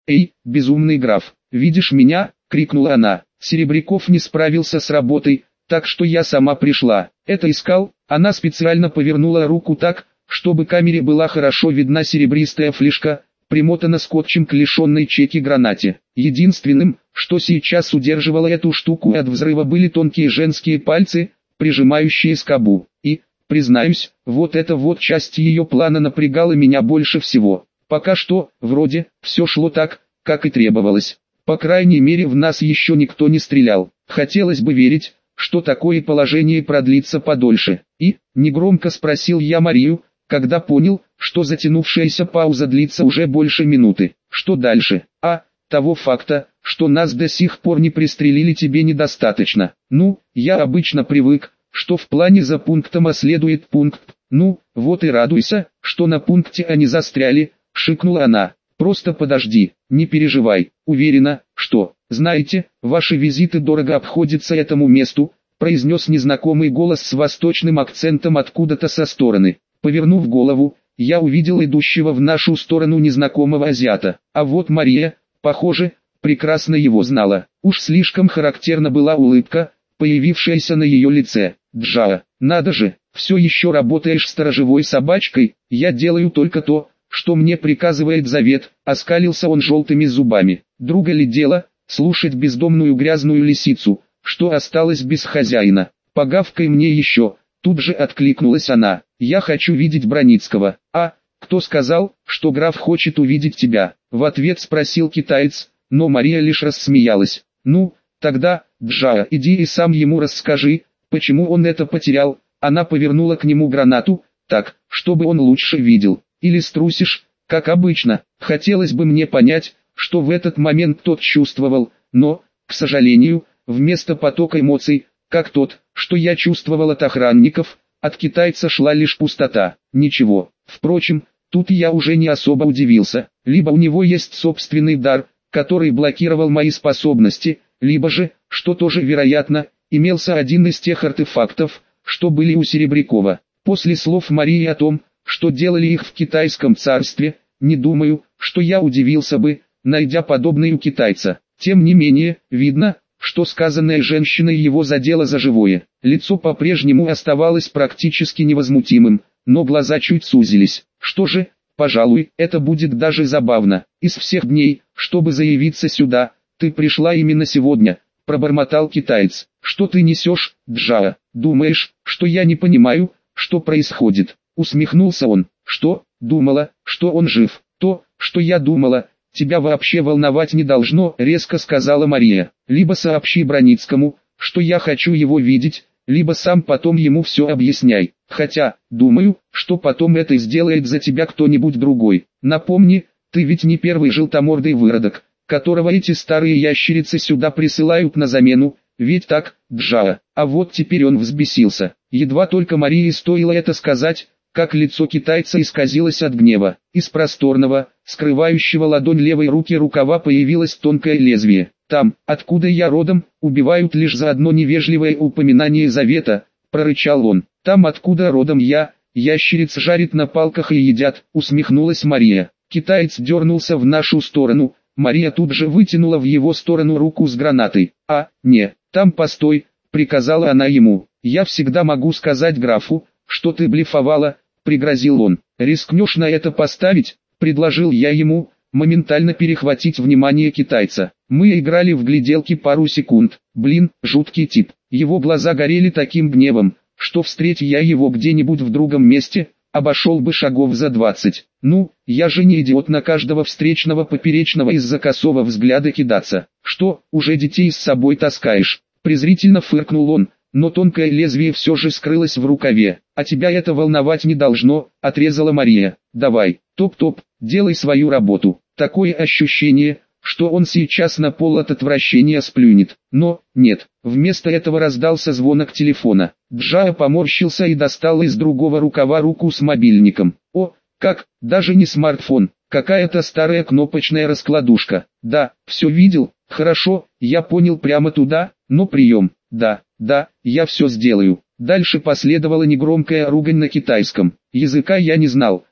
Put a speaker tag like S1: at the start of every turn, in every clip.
S1: «Эй, безумный граф, видишь меня?» — крикнула она. «Серебряков не справился с работой, так что я сама пришла. Это искал». Она специально повернула руку так, чтобы камере была хорошо видна серебристая флешка, примотана скотчем к лишенной чеки гранате. Единственным, что сейчас удерживало эту штуку от взрыва, были тонкие женские пальцы, прижимающие скобу. И, признаюсь, вот эта вот часть ее плана напрягала меня больше всего. Пока что, вроде, все шло так, как и требовалось. По крайней мере, в нас еще никто не стрелял. Хотелось бы верить, что такое положение продлится подольше. И, негромко спросил я Марию, когда понял, что затянувшаяся пауза длится уже больше минуты. Что дальше? Того факта, что нас до сих пор не пристрелили, тебе недостаточно. Ну, я обычно привык, что в плане за пунктом следует пункт. Ну, вот и радуйся, что на пункте они застряли, шикнула она. Просто подожди, не переживай, уверена, что, знаете, ваши визиты дорого обходятся этому месту, произнес незнакомый голос с восточным акцентом откуда-то со стороны. Повернув голову, я увидел идущего в нашу сторону незнакомого азиата. А вот Мария, похоже, прекрасно его знала. Уж слишком характерна была улыбка, появившаяся на ее лице. «Джаа, надо же, все еще работаешь сторожевой собачкой, я делаю только то, что мне приказывает завет», — оскалился он желтыми зубами. «Друга ли дело, слушать бездомную грязную лисицу, что осталась без хозяина? Погавкай мне еще». Тут же откликнулась она. «Я хочу видеть Броницкого». Кто сказал, что граф хочет увидеть тебя?» В ответ спросил китаец, но Мария лишь рассмеялась. «Ну, тогда, Джаа, иди и сам ему расскажи, почему он это потерял». Она повернула к нему гранату, так, чтобы он лучше видел. «Или струсишь, как обычно». Хотелось бы мне понять, что в этот момент тот чувствовал, но, к сожалению, вместо потока эмоций, как тот, что я чувствовал от охранников, от китайца шла лишь пустота. Ничего. Впрочем, тут я уже не особо удивился. Либо у него есть собственный дар, который блокировал мои способности, либо же, что тоже вероятно, имелся один из тех артефактов, что были у Серебрякова. После слов Марии о том, что делали их в китайском царстве, не думаю, что я удивился бы, найдя подобный у китайца. Тем не менее, видно, что сказанное женщиной его задело за живое. Лицо по-прежнему оставалось практически невозмутимым, но глаза чуть сузились. «Что же, пожалуй, это будет даже забавно. Из всех дней, чтобы заявиться сюда, ты пришла именно сегодня», — пробормотал китаец. «Что ты несешь, Джаа? Думаешь, что я не понимаю, что происходит?» Усмехнулся он. «Что, думала, что он жив? То, что я думала, тебя вообще волновать не должно», — резко сказала Мария. «Либо сообщи Броницкому, что я хочу его видеть, либо сам потом ему все объясняй. Хотя, думаю, что потом это сделает за тебя кто-нибудь другой. Напомни, ты ведь не первый желтомордый выродок, которого эти старые ящерицы сюда присылают на замену, ведь так, Джаа?» А вот теперь он взбесился. Едва только Марии стоило это сказать, как лицо китайца исказилось от гнева. Из просторного, скрывающего ладонь левой руки рукава появилось тонкое лезвие. «Там, откуда я родом, убивают лишь за одно невежливое упоминание завета», — прорычал он. «Там, откуда родом я, ящериц жарят на палках и едят», — усмехнулась Мария. Китаец дернулся в нашу сторону, Мария тут же вытянула в его сторону руку с гранатой. Не, там постой», — приказала она ему. «Я всегда могу сказать графу, что ты блефовала», — пригрозил он. «Рискнешь на это поставить?» — предложил я ему, моментально перехватить внимание китайца. Мы играли в гляделки пару секунд. Блин, жуткий тип. Его глаза горели таким гневом, что встреть я его где-нибудь в другом месте, обошел бы шагов за 20. Ну, я же не идиот на каждого встречного поперечного из-за косого взгляда кидаться. «Что, уже детей с собой таскаешь?» Презрительно фыркнул он, но тонкое лезвие все же скрылось в рукаве. «А тебя это волновать не должно», — отрезала Мария. «Давай, топ-топ, делай свою работу». Такое ощущение, что он сейчас на пол от отвращения сплюнет. Но, нет, вместо этого раздался звонок телефона. Джаа поморщился и достал из другого рукава руку с мобильником. О, как, даже не смартфон, какая-то старая кнопочная раскладушка. «Да, все видел, хорошо, я понял, прямо туда, но прием». «Да, я все сделаю». Дальше последовала негромкая ругань на китайском. Языка я не знал,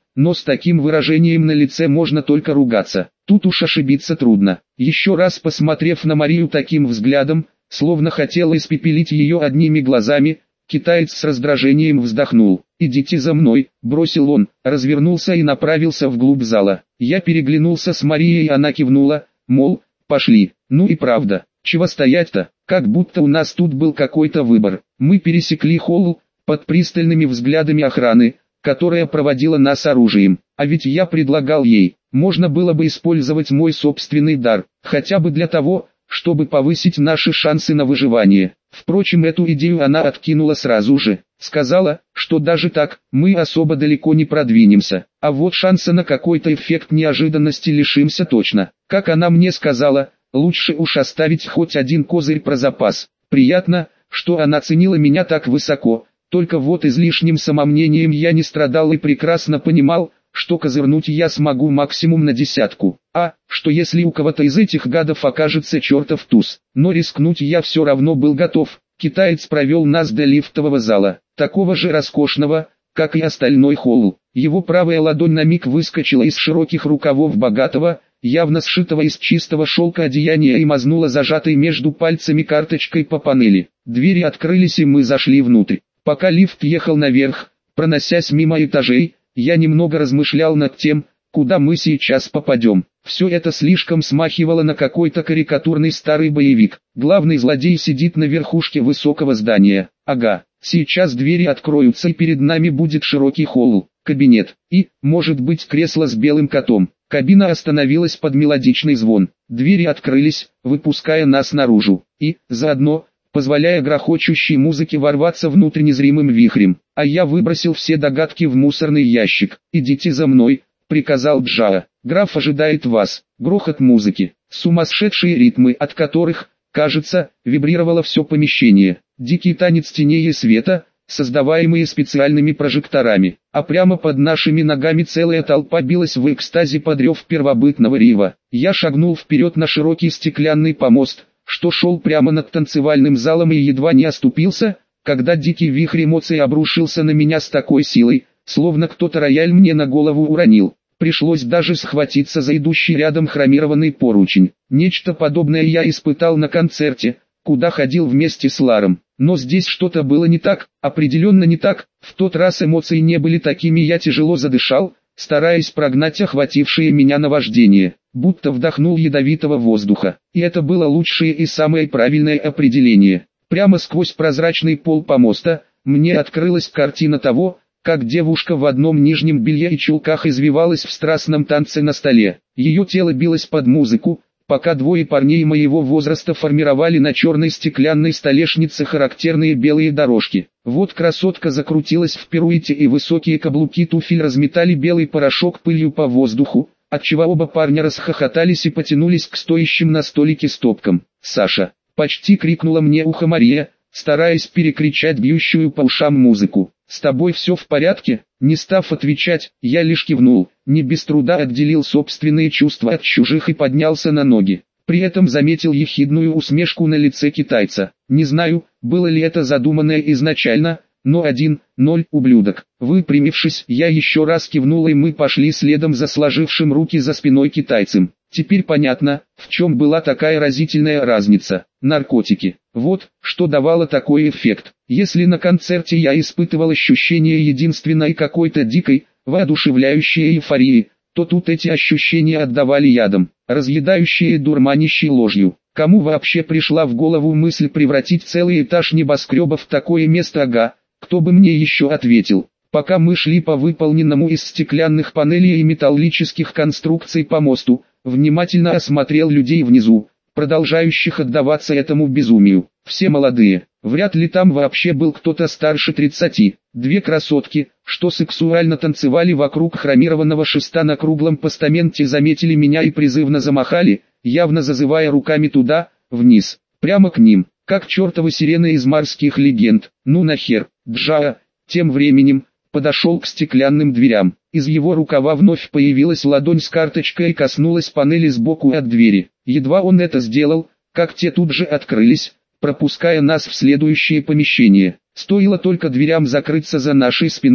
S1: но с таким выражением на лице можно только ругаться. Тут уж ошибиться трудно. Еще раз посмотрев на Марию таким взглядом, словно хотел испепелить ее одними глазами, китаец с раздражением вздохнул. «Идите за мной», — бросил он, развернулся и направился вглубь зала. Я переглянулся с Марией, и она кивнула, мол, пошли. Ну и правда, чего стоять-то, как будто у нас тут был какой-то выбор. Мы пересекли холл, под пристальными взглядами охраны, которая проводила нас оружием. А ведь я предлагал ей, можно было бы использовать мой собственный дар, хотя бы для того, чтобы повысить наши шансы на выживание. Впрочем, эту идею она откинула сразу же. Сказала, что даже так, мы особо далеко не продвинемся. А вот шанса на какой-то эффект неожиданности лишимся точно. Как она мне сказала, лучше уж оставить хоть один козырь про запас. Приятно, что она ценила меня так высоко. Только вот излишним самомнением я не страдал и прекрасно понимал, что козырнуть я смогу максимум на 10. А, что если у кого-то из этих гадов окажется чертов туз. Но рискнуть я все равно был готов. Китаец провел нас до лифтового зала, такого же роскошного, как и остальной холл. Его правая ладонь на миг выскочила из широких рукавов богатого, явно сшитого из чистого шелка одеяния, и мазнула зажатой между пальцами карточкой по панели. Двери открылись, и мы зашли внутрь. Пока лифт ехал наверх, проносясь мимо этажей, я немного размышлял над тем, куда мы сейчас попадем. Все это слишком смахивало на какой-то карикатурный старый боевик. Главный злодей сидит на верхушке высокого здания. Ага, сейчас двери откроются, и перед нами будет широкий холл, кабинет и, может быть, кресло с белым котом. Кабина остановилась под мелодичный звон. Двери открылись, выпуская нас наружу. И, заодно, позволяя грохочущей музыке ворваться внутрь незримым вихрем. А я выбросил все догадки в мусорный ящик. «Идите за мной», — приказал Джао. «Граф ожидает вас». Грохот музыки, сумасшедшие ритмы, от которых, кажется, вибрировало все помещение. Дикий танец теней и света, создаваемые специальными прожекторами. А прямо под нашими ногами целая толпа билась в экстазе под рев первобытного рива. Я шагнул вперед на широкий стеклянный помост, что шел прямо над танцевальным залом, и едва не оступился, когда дикий вихрь эмоций обрушился на меня с такой силой, словно кто-то рояль мне на голову уронил. Пришлось даже схватиться за идущий рядом хромированный поручень. Нечто подобное я испытал на концерте, куда ходил вместе с Ларом. Но здесь что-то было не так, определенно не так. В тот раз эмоции не были такими. Я тяжело задышал, стараясь прогнать охватившее меня наваждение, будто вдохнул ядовитого воздуха. И это было лучшее и самое правильное определение. Прямо сквозь прозрачный пол помоста, мне открылась картина того, как девушка в одном нижнем белье и чулках извивалась в страстном танце на столе. Ее тело билось под музыку, пока двое парней моего возраста формировали на черной стеклянной столешнице характерные белые дорожки. Вот красотка закрутилась в пируэте, и высокие каблуки туфель разметали белый порошок пылью по воздуху, отчего оба парня расхохотались и потянулись к стоящим на столике стопкам. «Саша!» — почти крикнула мне ухо Мария, стараясь перекричать бьющую по ушам музыку. «С тобой все в порядке?» Не став отвечать, я лишь кивнул, не без труда отделил собственные чувства от чужих и поднялся на ноги. При этом заметил ехидную усмешку на лице китайца. Не знаю, было ли это задуманное изначально, но 1-0, ублюдок. Выпрямившись, я еще раз кивнул, и мы пошли следом за сложившим руки за спиной китайцем. Теперь понятно, в чем была такая разительная разница. Наркотики. Вот, что давало такой эффект. Если на концерте я испытывал ощущение единственной какой-то дикой, воодушевляющей эйфории, то тут эти ощущения отдавали ядом, разъедающей и дурманящей ложью. Кому вообще пришла в голову мысль превратить целый этаж небоскреба в такое место? Ага, кто бы мне еще ответил. Пока мы шли по выполненному из стеклянных панелей и металлических конструкций помосту, внимательно осмотрел людей внизу, продолжающих отдаваться этому безумию. Все молодые, вряд ли там вообще был кто-то старше 30. Две красотки, что сексуально танцевали вокруг хромированного шеста на круглом постаменте, заметили меня и призывно замахали, явно зазывая руками туда, вниз, прямо к ним, как чертовы сирены из морских легенд. Ну нахер. Джао тем временем подошел к стеклянным дверям. Из его рукава вновь появилась ладонь с карточкой и коснулась панели сбоку от двери. Едва он это сделал, как те тут же открылись, пропуская нас в следующее помещение. Стоило только дверям закрыться за нашей спиной,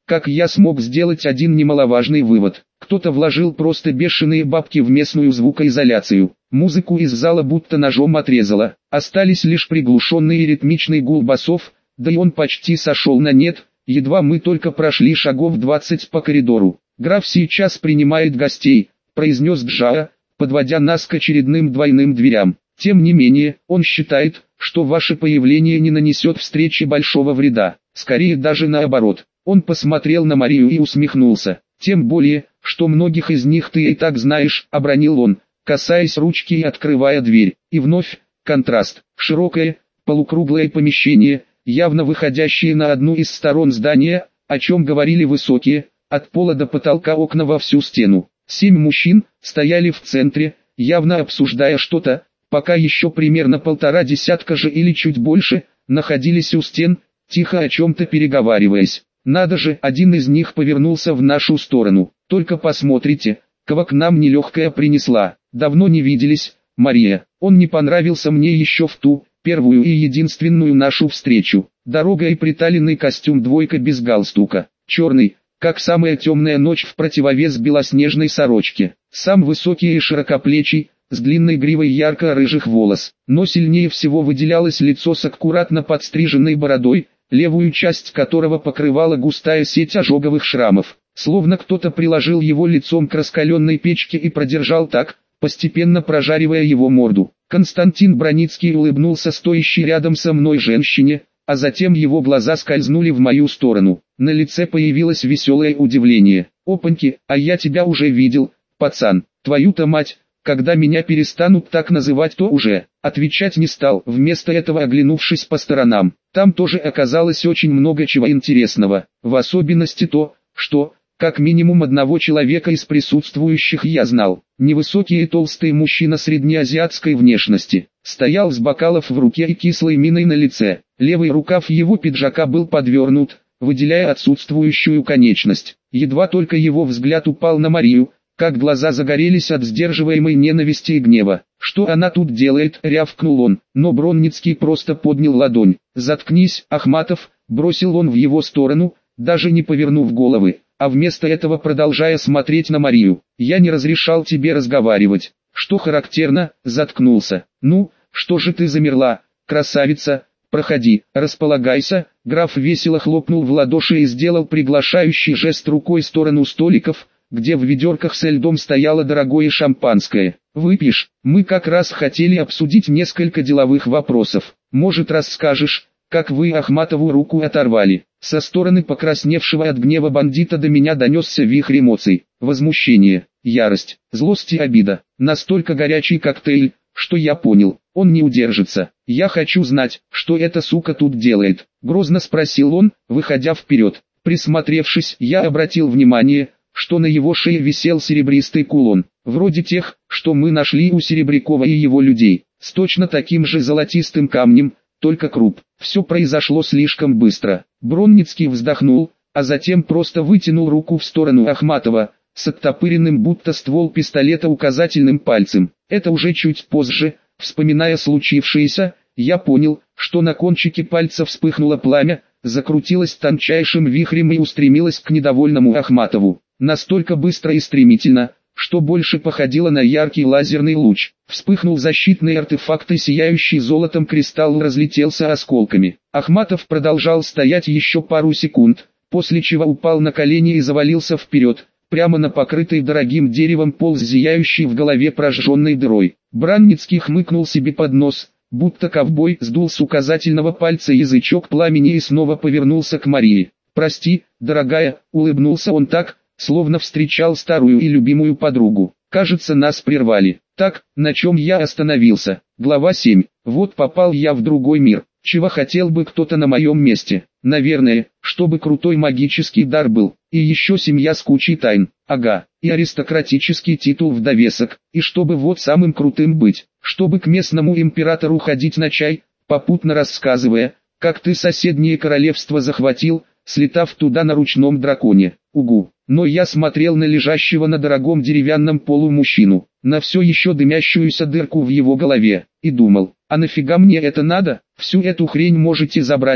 S1: как я смог сделать один немаловажный вывод. Кто-то вложил просто бешеные бабки в местную звукоизоляцию. Музыку из зала будто ножом отрезало. Остались лишь приглушенный и ритмичный гул басов, да и он почти сошел на нет, едва мы только прошли шагов 20 по коридору. «Граф сейчас принимает гостей», — произнес Джаа, подводя нас к очередным двойным дверям. «Тем не менее, он считает, что ваше появление не нанесет встрече большого вреда, скорее даже наоборот». Он посмотрел на Марию и усмехнулся. «Тем более, что многих из них ты и так знаешь», — обронил он, касаясь ручки и открывая дверь. И вновь, контраст. Широкое, полукруглое помещение, явно выходящее на одну из сторон здания, о чем говорили высокие, от пола до потолка окна во всю стену. 7 мужчин стояли в центре, явно обсуждая что-то, пока еще примерно 1,5 десятка же или чуть больше, находились у стен, тихо о чем-то переговариваясь. Надо же, один из них повернулся в нашу сторону. «Только посмотрите, кого к нам нелегкая принесла. Давно не виделись, Мария. Он не понравился мне еще в ту, первую и единственную нашу встречу. Дорога и приталенный костюм двойка без галстука. Черный, как самая темная ночь в противовес белоснежной сорочке. Сам высокий и широкоплечий, с длинной гривой ярко-рыжих волос. Но сильнее всего выделялось лицо с аккуратно подстриженной бородой, левую часть которого покрывала густая сеть ожоговых шрамов. Словно кто-то приложил его лицом к раскаленной печке и продержал так, постепенно прожаривая его морду. Константин Броницкий улыбнулся стоящей рядом со мной женщине, а затем его глаза скользнули в мою сторону. На лице появилось веселое удивление. «Опаньки, а я тебя уже видел, пацан, твою-то мать!» Когда меня перестанут так называть, то уже отвечать не стал, вместо этого оглянувшись по сторонам. Там тоже оказалось очень много чего интересного, в особенности то, что, как минимум одного человека из присутствующих я знал. Невысокий и толстый мужчина среднеазиатской внешности, стоял с бокалов в руке и кислой миной на лице. Левый рукав его пиджака был подвернут, выделяя отсутствующую конечность. Едва только его взгляд упал на Марию, как глаза загорелись от сдерживаемой ненависти и гнева. «Что она тут делает?» — рявкнул он, но Бронницкий просто поднял ладонь. «Заткнись, Ахматов!» — бросил он в его сторону, даже не повернув головы, а вместо этого продолжая смотреть на Марию. «Я не разрешал тебе разговаривать». Что характерно, заткнулся. «Ну, что же ты замерла, красавица? Проходи, располагайся». Граф весело хлопнул в ладоши и сделал приглашающий жест рукой в сторону столиков, где в ведерках со льдом стояло дорогое шампанское. «Выпьешь? Мы как раз хотели обсудить несколько деловых вопросов. Может, расскажешь, как вы Ахматову руку оторвали?» Со стороны покрасневшего от гнева бандита до меня донесся вихрь эмоций. Возмущение, ярость, злость и обида. Настолько горячий коктейль, что я понял, он не удержится. «Я хочу знать, что эта сука тут делает», — грозно спросил он, выходя вперед. Присмотревшись, я обратил внимание, что на его шее висел серебристый кулон, вроде тех, что мы нашли у Серебрякова и его людей, с точно таким же золотистым камнем, только круп. Все произошло слишком быстро. Бронницкий вздохнул, а затем просто вытянул руку в сторону Ахматова, с оттопыренным будто ствол пистолета указательным пальцем. Это уже чуть позже, вспоминая случившееся, я понял, что на кончике пальца вспыхнуло пламя, закрутилось тончайшим вихрем и устремилось к недовольному Ахматову. Настолько быстро и стремительно, что больше походило на яркий лазерный луч. Вспыхнул защитный артефакт и сияющий золотом кристалл разлетелся осколками. Ахматов продолжал стоять еще пару секунд, после чего упал на колени и завалился вперед, прямо на покрытый дорогим деревом пол с зияющей в голове прожженной дырой. Бронницкий хмыкнул себе под нос, будто ковбой, сдул с указательного пальца язычок пламени и снова повернулся к Марии. «Прости, дорогая», — улыбнулся он так, словно встречал старую и любимую подругу. «Кажется, нас прервали. Так, на чем я остановился?» Глава 7. «Вот попал я в другой мир. Чего хотел бы кто-то на моем месте? Наверное, чтобы крутой магический дар был, и еще семья с кучей тайн. Ага, и аристократический титул в довесок, и чтобы вот самым крутым быть, чтобы к местному императору ходить на чай, попутно рассказывая, как ты соседнее королевство захватил, слетав туда на ручном драконе. Угу». Но я смотрел на лежащего на дорогом деревянном полу мужчину, на все еще дымящуюся дырку в его голове, и думал, а нафига мне это надо? Всю эту хрень можете забрать,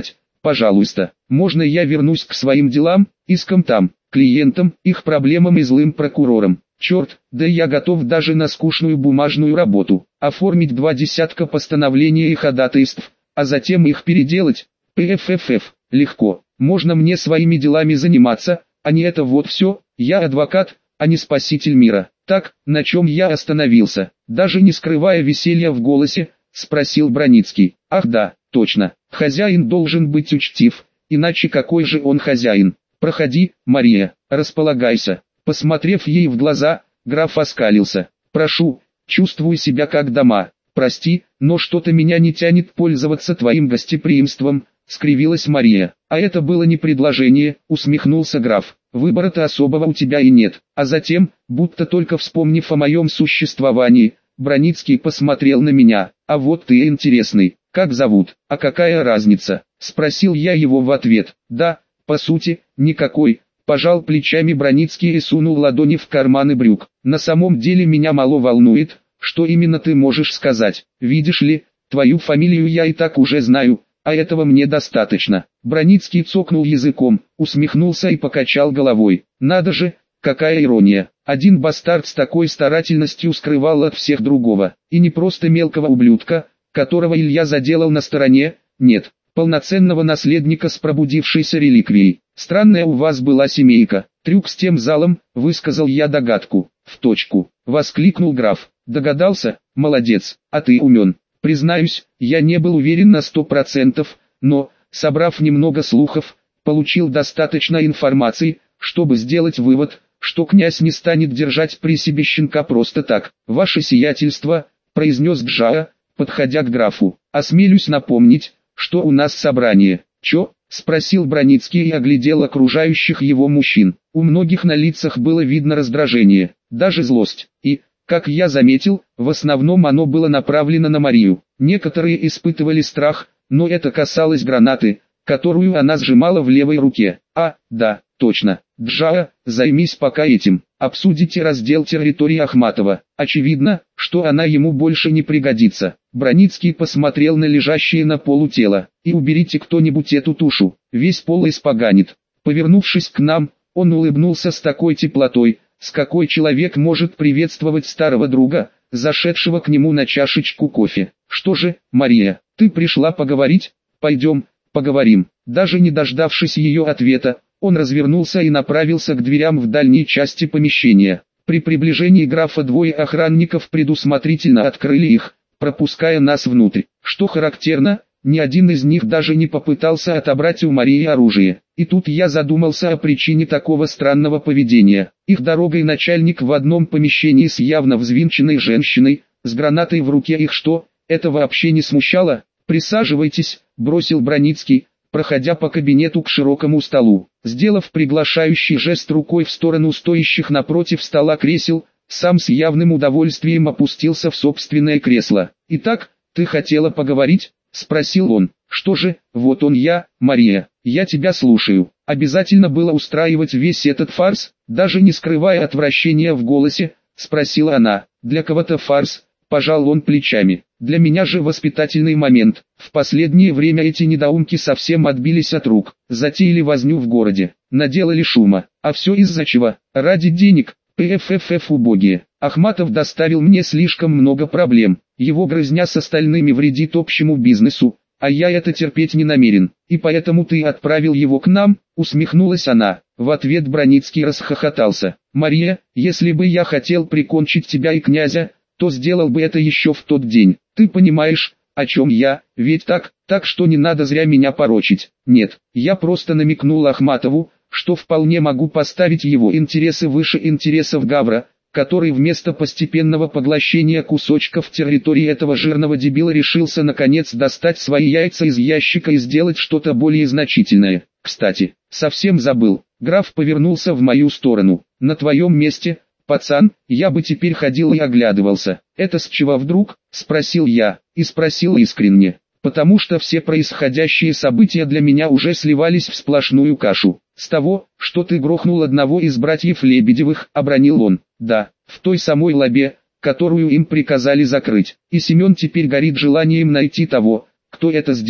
S1: пожалуйста, можно я вернусь к своим делам, искам там, клиентам, их проблемам и злым прокурорам. Черт, да я готов даже на скучную бумажную работу, оформить 20 постановлений и ходатайств, а затем их переделать. ПФФФ, легко, можно мне своими делами заниматься, а не это вот все, я адвокат, а не спаситель мира. Так, на чем я остановился, даже не скрывая веселья в голосе, спросил Броницкий. Ах да, точно, хозяин должен быть учтив, иначе какой же он хозяин? Проходи, Мария, располагайся. Посмотрев ей в глаза, граф оскалился. Прошу, чувствую себя как дома. Прости, но что-то меня не тянет пользоваться твоим гостеприимством, скривилась Мария. А это было не предложение, усмехнулся граф. Выбора-то особого у тебя и нет. А затем, будто только вспомнив о моем существовании, Броницкий посмотрел на меня. А вот ты интересный, как зовут, а какая разница? Спросил я его в ответ. Да, по сути, никакой. Пожал плечами Броницкий и сунул ладони в карманы брюк. На самом деле меня мало волнует, что именно ты можешь сказать. Видишь ли, твою фамилию я и так уже знаю, а этого мне достаточно. Броницкий цокнул языком, усмехнулся и покачал головой. Надо же, какая ирония. Один бастард с такой старательностью скрывал от всех другого. И не просто мелкого ублюдка, которого Илья заделал на стороне, нет, полноценного наследника с пробудившейся реликвией. Странная у вас была семейка. Трюк с тем залом, высказал я догадку. В точку, воскликнул граф. Догадался? Молодец, а ты умен. Признаюсь, я не был уверен на 100%, но, собрав немного слухов, получил достаточно информации, чтобы сделать вывод, что князь не станет держать при себе щенка просто так. Ваше сиятельство, произнес Джаа, подходя к графу. Осмелюсь напомнить, что у нас собрание. Чё? Спросил Броницкий и оглядел окружающих его мужчин. У многих на лицах было видно раздражение, даже злость. И, как я заметил, в основном оно было направлено на Марию. Некоторые испытывали страх, но это касалось гранаты, которую она сжимала в левой руке. А, да, точно. Джаа, займись пока этим. Обсудите раздел территории Ахматова. Очевидно, что она ему больше не пригодится. Броницкий посмотрел на лежащее на полу тело. И уберите кто-нибудь эту тушу, весь пол испоганит. Повернувшись к нам, он улыбнулся с такой теплотой, с какой человек может приветствовать старого друга, зашедшего к нему на чашечку кофе. Что же, Мария, ты пришла поговорить? Пойдем, поговорим. Даже не дождавшись ее ответа, он развернулся и направился к дверям в дальней части помещения. При приближении графа двое охранников предусмотрительно открыли их, пропуская нас внутрь. Что характерно, ни один из них даже не попытался отобрать у Марии оружие. И тут я задумался о причине такого странного поведения. Их дорогой начальник в одном помещении с явно взвинченной женщиной, с гранатой в руке. Их что, это вообще не смущало? Присаживайтесь, бросил Броницкий, проходя по кабинету к широкому столу. Сделав приглашающий жест рукой в сторону стоящих напротив стола кресел, сам с явным удовольствием опустился в собственное кресло. «Итак, ты хотела поговорить?» — спросил он. «Что же, вот он я, Мария, я тебя слушаю». Обязательно было устраивать весь этот фарс, даже не скрывая отвращения в голосе, спросила она. «Для кого-то фарс», — пожал он плечами. «Для меня же воспитательный момент. В последнее время эти недоумки совсем отбились от рук, затеяли возню в городе, наделали шума. А все из-за чего? Ради денег. ПФФФ убогие. Ахматов доставил мне слишком много проблем. Его грызня с остальными вредит общему бизнесу, а я это терпеть не намерен. И поэтому ты отправил его к нам?» — усмехнулась она. В ответ Броницкий расхохотался. «Мария, если бы я хотел прикончить тебя и князя, то сделал бы это еще в тот день. Ты понимаешь, о чем я, ведь так что не надо зря меня порочить. Нет, я просто намекнул Ахматову, что вполне могу поставить его интересы выше интересов Гавра, который вместо постепенного поглощения кусочков территории этого жирного дебила решился наконец достать свои яйца из ящика и сделать что-то более значительное. Кстати, совсем забыл, граф повернулся в мою сторону. На твоем месте, пацан, я бы теперь ходил и оглядывался. Это с чего вдруг? Спросил я, и спросил искренне, потому что все происходящие события для меня уже сливались в сплошную кашу. С того, что ты грохнул одного из братьев Лебедевых, обронил он. Да, в той самой лабе, которую им приказали закрыть. И Семен теперь горит желанием найти того, кто это сделал.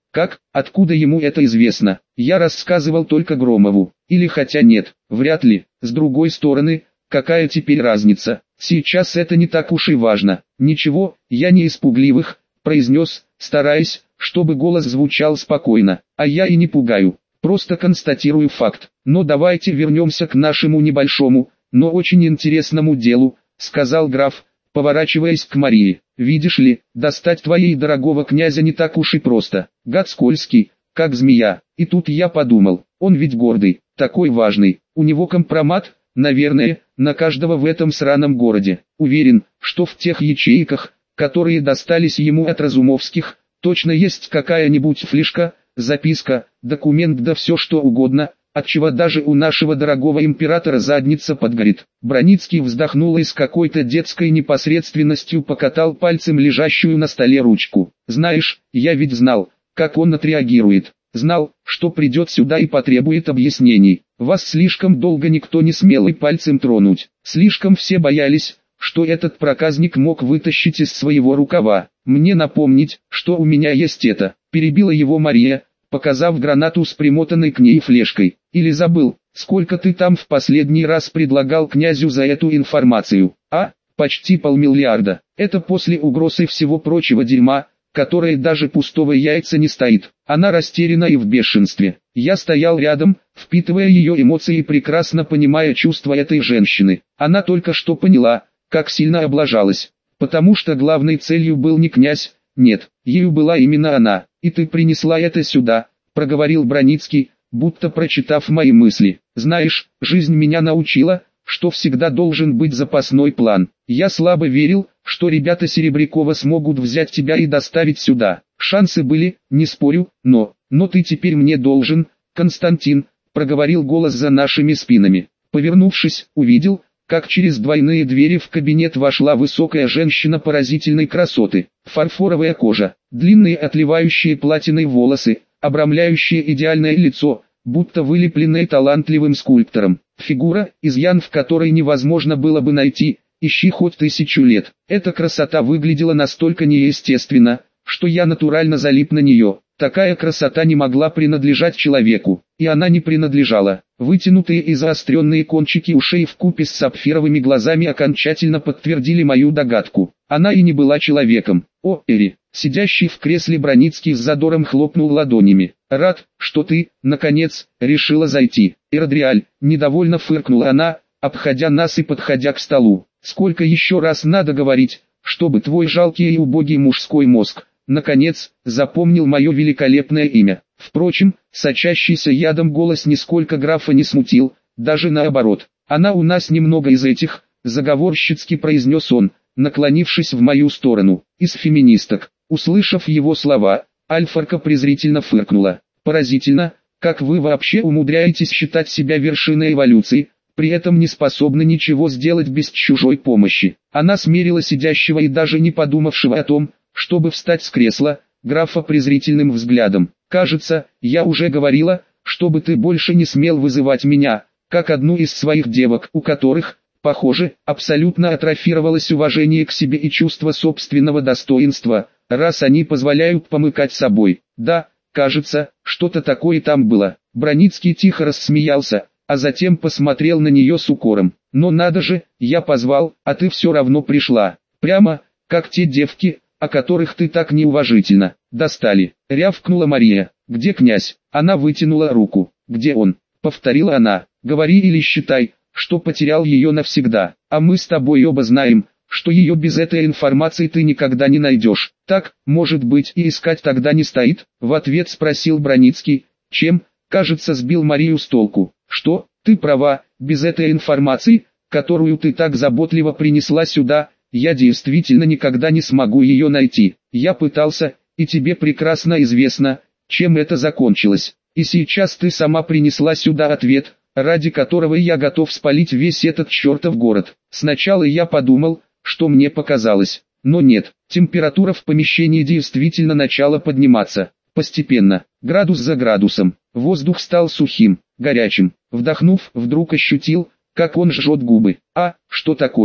S1: Как, откуда ему это известно? Я рассказывал только Громову. Или хотя нет, вряд ли. С другой стороны, какая теперь разница? Сейчас это не так уж и важно. Ничего, я не из пугливых, произнес, стараясь, чтобы голос звучал спокойно. А я и не пугаю, просто констатирую факт. Но давайте вернемся к нашему небольшому, но очень интересному делу, сказал граф, поворачиваясь к Марии. Видишь ли, достать твоей дорогого князя не так уж и просто. Гад скользкий, как змея. И тут я подумал, он ведь гордый, такой важный. У него компромат, наверное, на каждого в этом сраном городе. Уверен, что в тех ячейках, которые достались ему от Разумовских, точно есть какая-нибудь флешка, записка, документ да все что угодно, отчего даже у нашего дорогого императора задница подгорит. Броницкий вздохнул и с какой-то детской непосредственностью покатал пальцем лежащую на столе ручку. Знаешь, я ведь знал, как он отреагирует. Знал, что придет сюда и потребует объяснений. Вас слишком долго никто не смел и пальцем тронуть. Слишком все боялись, что этот проказник мог вытащить из своего рукава. Мне напомнить, что у меня есть это. Перебила его Мария, показав гранату с примотанной к ней флешкой. Или забыл, сколько ты там в последний раз предлагал князю за эту информацию? А, почти 500 000 000. Это после угроз и всего прочего дерьма, которое даже пустого яйца не стоит. Она растеряна и в бешенстве. Я стоял рядом, впитывая ее эмоции и прекрасно понимая чувства этой женщины. Она только что поняла, как сильно облажалась. Потому что главной целью был не князь, нет, ею была именно она. И ты принесла это сюда, проговорил Броницкий, будто прочитав мои мысли. Знаешь, жизнь меня научила, что всегда должен быть запасной план. Я слабо верил, что ребята Серебрякова смогут взять тебя и доставить сюда. Шансы были, не спорю, но ты теперь мне должен, Константин, проговорил голос за нашими спинами. Повернувшись, увидел, как через двойные двери в кабинет вошла высокая женщина поразительной красоты. Фарфоровая кожа, длинные отливающие платиной волосы, обрамляющие идеальное лицо, будто вылепленное талантливым скульптором. Фигура, изъян в которой невозможно было бы найти, ищи хоть 1000 лет. Эта красота выглядела настолько неестественно, что я натурально залип на нее. Такая красота не могла принадлежать человеку, и она не принадлежала. Вытянутые и заостренные кончики ушей вкупе с сапфировыми глазами окончательно подтвердили мою догадку. Она и не была человеком. О, Эри, сидящий в кресле Броницкий с задором хлопнул ладонями. Рад, что ты, наконец, решила зайти. Эрдриаль, недовольно фыркнула она, обходя нас и подходя к столу. Сколько еще раз надо говорить, чтобы твой жалкий и убогий мужской мозг, наконец, запомнил мое великолепное имя. Впрочем, сочащийся ядом голос нисколько графа не смутил, даже наоборот. Она у нас немного из этих, заговорщицки произнес он, наклонившись в мою сторону, из феминисток. Услышав его слова, Альфарка презрительно фыркнула. Поразительно, как вы вообще умудряетесь считать себя вершиной эволюции, при этом не способны ничего сделать без чужой помощи. Она смерила сидящего и даже не подумавшего о том, чтобы встать с кресла, графа презрительным взглядом. Кажется, я уже говорила, чтобы ты больше не смел вызывать меня, как одну из своих девок, у которых, похоже, абсолютно атрофировалось уважение к себе и чувство собственного достоинства, раз они позволяют помыкать собой. Да, кажется, что-то такое там было. Броницкий тихо рассмеялся, а затем посмотрел на нее с укором. Но надо же, я позвал, а ты все равно пришла. Прямо, как те девки, о которых ты так неуважительно достали. Рявкнула Мария. Где князь? Она вытянула руку. Где он? Повторила она. Говори или считай, что потерял ее навсегда. А мы с тобой оба знаем, что ее без этой информации ты никогда не найдешь. Так, может быть, и искать тогда не стоит? В ответ спросил Броницкий, чем, кажется, сбил Марию с толку. Что, ты права, без этой информации, которую ты так заботливо принесла сюда, я действительно никогда не смогу ее найти. Я пытался, и тебе прекрасно известно, чем это закончилось. И сейчас ты сама принесла сюда ответ, ради которого я готов спалить весь этот чертов город. Сначала я подумал, что мне показалось, но нет, температура в помещении действительно начала подниматься. Постепенно, градус за градусом, воздух стал сухим, горячим. Вдохнув, вдруг ощутил, как он жжет губы. А, что такое?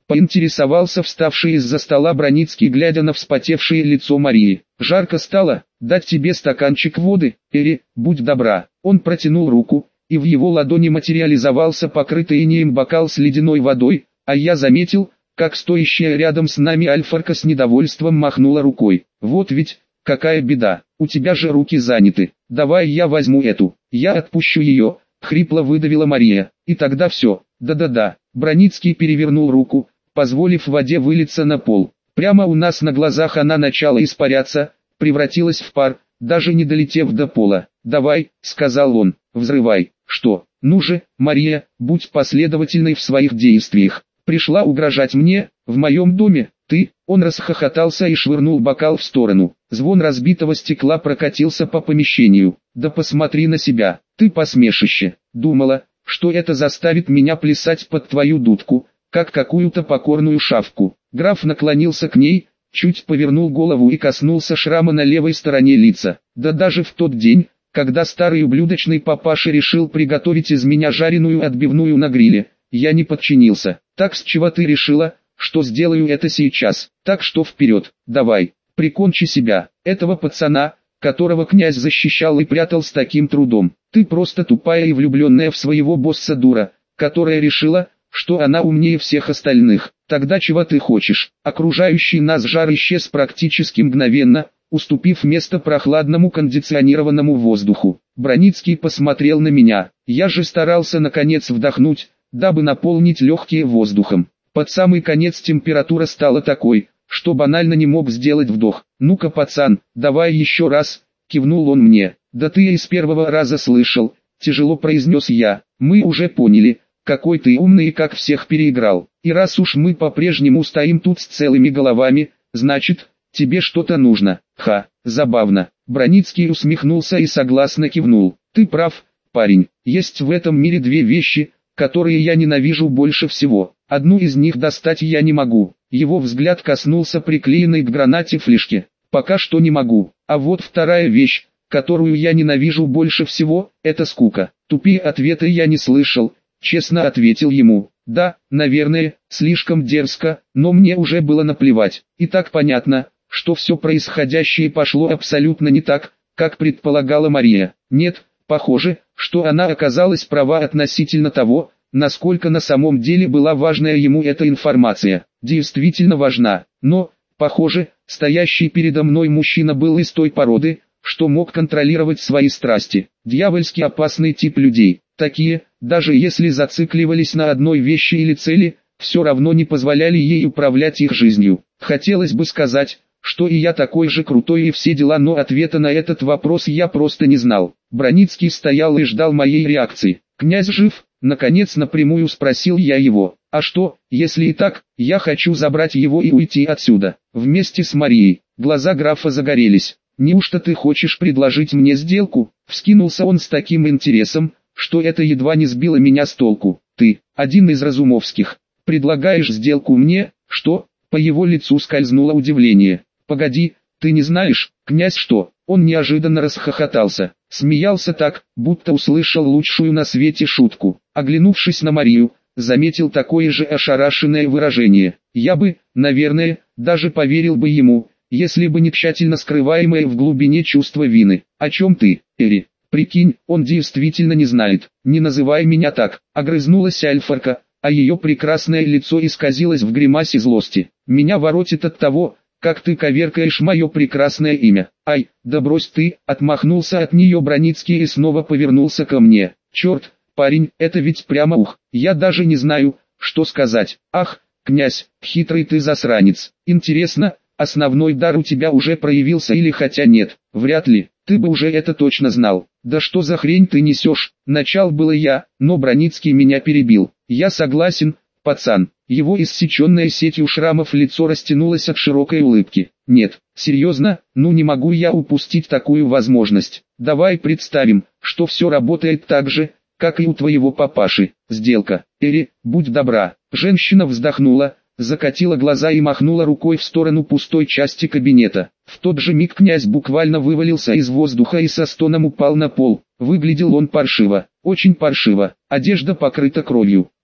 S1: Поинтересовался вставший из-за стола Броницкий, глядя на вспотевшее лицо Марии. «Жарко стало? Дать тебе стаканчик воды? Эри, будь добра». Он протянул руку, и в его ладони материализовался покрытый инеем бокал с ледяной водой, а я заметил, как стоящая рядом с нами Альфарка с недовольством махнула рукой. «Вот ведь, какая беда, у тебя же руки заняты, давай я возьму эту». «Я отпущу ее», — хрипло выдавила Мария, — «и тогда все». «Да-да-да». Броницкий перевернул руку, позволив воде вылиться на пол. Прямо у нас на глазах она начала испаряться, превратилась в пар, даже не долетев до пола. «Давай», — сказал он, — «взрывай». «Что? Ну же, Мария, будь последовательной в своих действиях. Пришла угрожать мне, в моем доме, ты?» Он расхохотался и швырнул бокал в сторону. Звон разбитого стекла прокатился по помещению. «Да посмотри на себя, ты посмешище. Думала, что это заставит меня плясать под твою дудку, как какую-то покорную шавку». Граф наклонился к ней, чуть повернул голову и коснулся шрама на левой стороне лица. «Да даже в тот день, когда старый ублюдочный папаша решил приготовить из меня жареную отбивную на гриле, я не подчинился. Так с чего ты решила, что сделаю это сейчас? Так что вперед, давай, прикончи себя, этого пацана, которого князь защищал и прятал с таким трудом. Ты просто тупая и влюбленная в своего босса дура, которая решила, что она умнее всех остальных. Тогда чего ты хочешь?» Окружающий нас жар исчез практически мгновенно, уступив место прохладному кондиционированному воздуху. Броницкий посмотрел на меня. Я же старался наконец вдохнуть, дабы наполнить легкие воздухом. Под самый конец температура стала такой, что банально не мог сделать вдох. «Ну-ка, пацан, давай еще раз», — кивнул он мне. «Да ты и с первого раза слышал», — тяжело произнес я. «Мы уже поняли, какой ты умный и как всех переиграл. И раз уж мы по-прежнему стоим тут с целыми головами, значит, тебе что-то нужно». «Ха, забавно». Броницкий усмехнулся и согласно кивнул. «Ты прав, парень. Есть в этом мире две вещи, которые я ненавижу больше всего. Одну из них достать я не могу». Его взгляд коснулся приклеенной к гранате флешки. «Пока что не могу. А вот вторая вещь, которую я ненавижу больше всего, это скука». Тупее ответа я не слышал, честно ответил ему. «Да, наверное, слишком дерзко, но мне уже было наплевать. И так понятно, что все происходящее пошло абсолютно не так, как предполагала Мария. Нет, похоже, что она оказалась права относительно того, насколько на самом деле была важная ему эта информация. Действительно важна, но, похоже, стоящий передо мной мужчина был из той породы, что мог контролировать свои страсти. Дьявольски опасный тип людей. Такие, даже если зацикливались на одной вещи или цели, все равно не позволяли ей управлять их жизнью. Хотелось бы сказать, что и я такой же крутой и все дела, но ответа на этот вопрос я просто не знал. Броницкий стоял и ждал моей реакции. «Князь жив?» — наконец напрямую спросил я его. «А что, если и так, я хочу забрать его и уйти отсюда, вместе с Марией». Глаза графа загорелись. «Неужто ты хочешь предложить мне сделку?» Вскинулся он с таким интересом, что это едва не сбило меня с толку. «Ты, один из Разумовских, предлагаешь сделку мне, что?» По его лицу скользнуло удивление. «Погоди, ты не знаешь, князь, что?» Он неожиданно расхохотался, смеялся так, будто услышал лучшую на свете шутку. Оглянувшись на Марию, заметил такое же ошарашенное выражение. Я бы, наверное, даже поверил бы ему, если бы не тщательно скрываемое в глубине чувство вины. «О чем ты, Эри? Прикинь, он действительно не знает». «Не называй меня так», — огрызнулась Альфарка, а ее прекрасное лицо исказилось в гримасе злости. «Меня воротит от того, как ты коверкаешь мое прекрасное имя». «Ай, да брось ты», — отмахнулся от нее Броницкий и снова повернулся ко мне. «Черт, парень, это ведь прямо ух, я даже не знаю, что сказать». «Ах, князь, хитрый ты засранец. Интересно, основной дар у тебя уже проявился или хотя нет, вряд ли, ты бы уже это точно знал». «Да что за хрень ты несешь?» Начал было я, но Броницкий меня перебил. «Я согласен, пацан». Его иссеченное сетью шрамов лицо растянулось от широкой улыбки. «Нет, серьезно, ну не могу я упустить такую возможность. Давай представим, что все работает так же, как и у твоего папаши. Сделка. Эри, будь добра». Женщина вздохнула, закатила глаза и махнула рукой в сторону пустой части кабинета. В тот же миг князь буквально вывалился из воздуха и со стоном упал на пол. Выглядел он паршиво, очень паршиво, одежда покрыта кровью,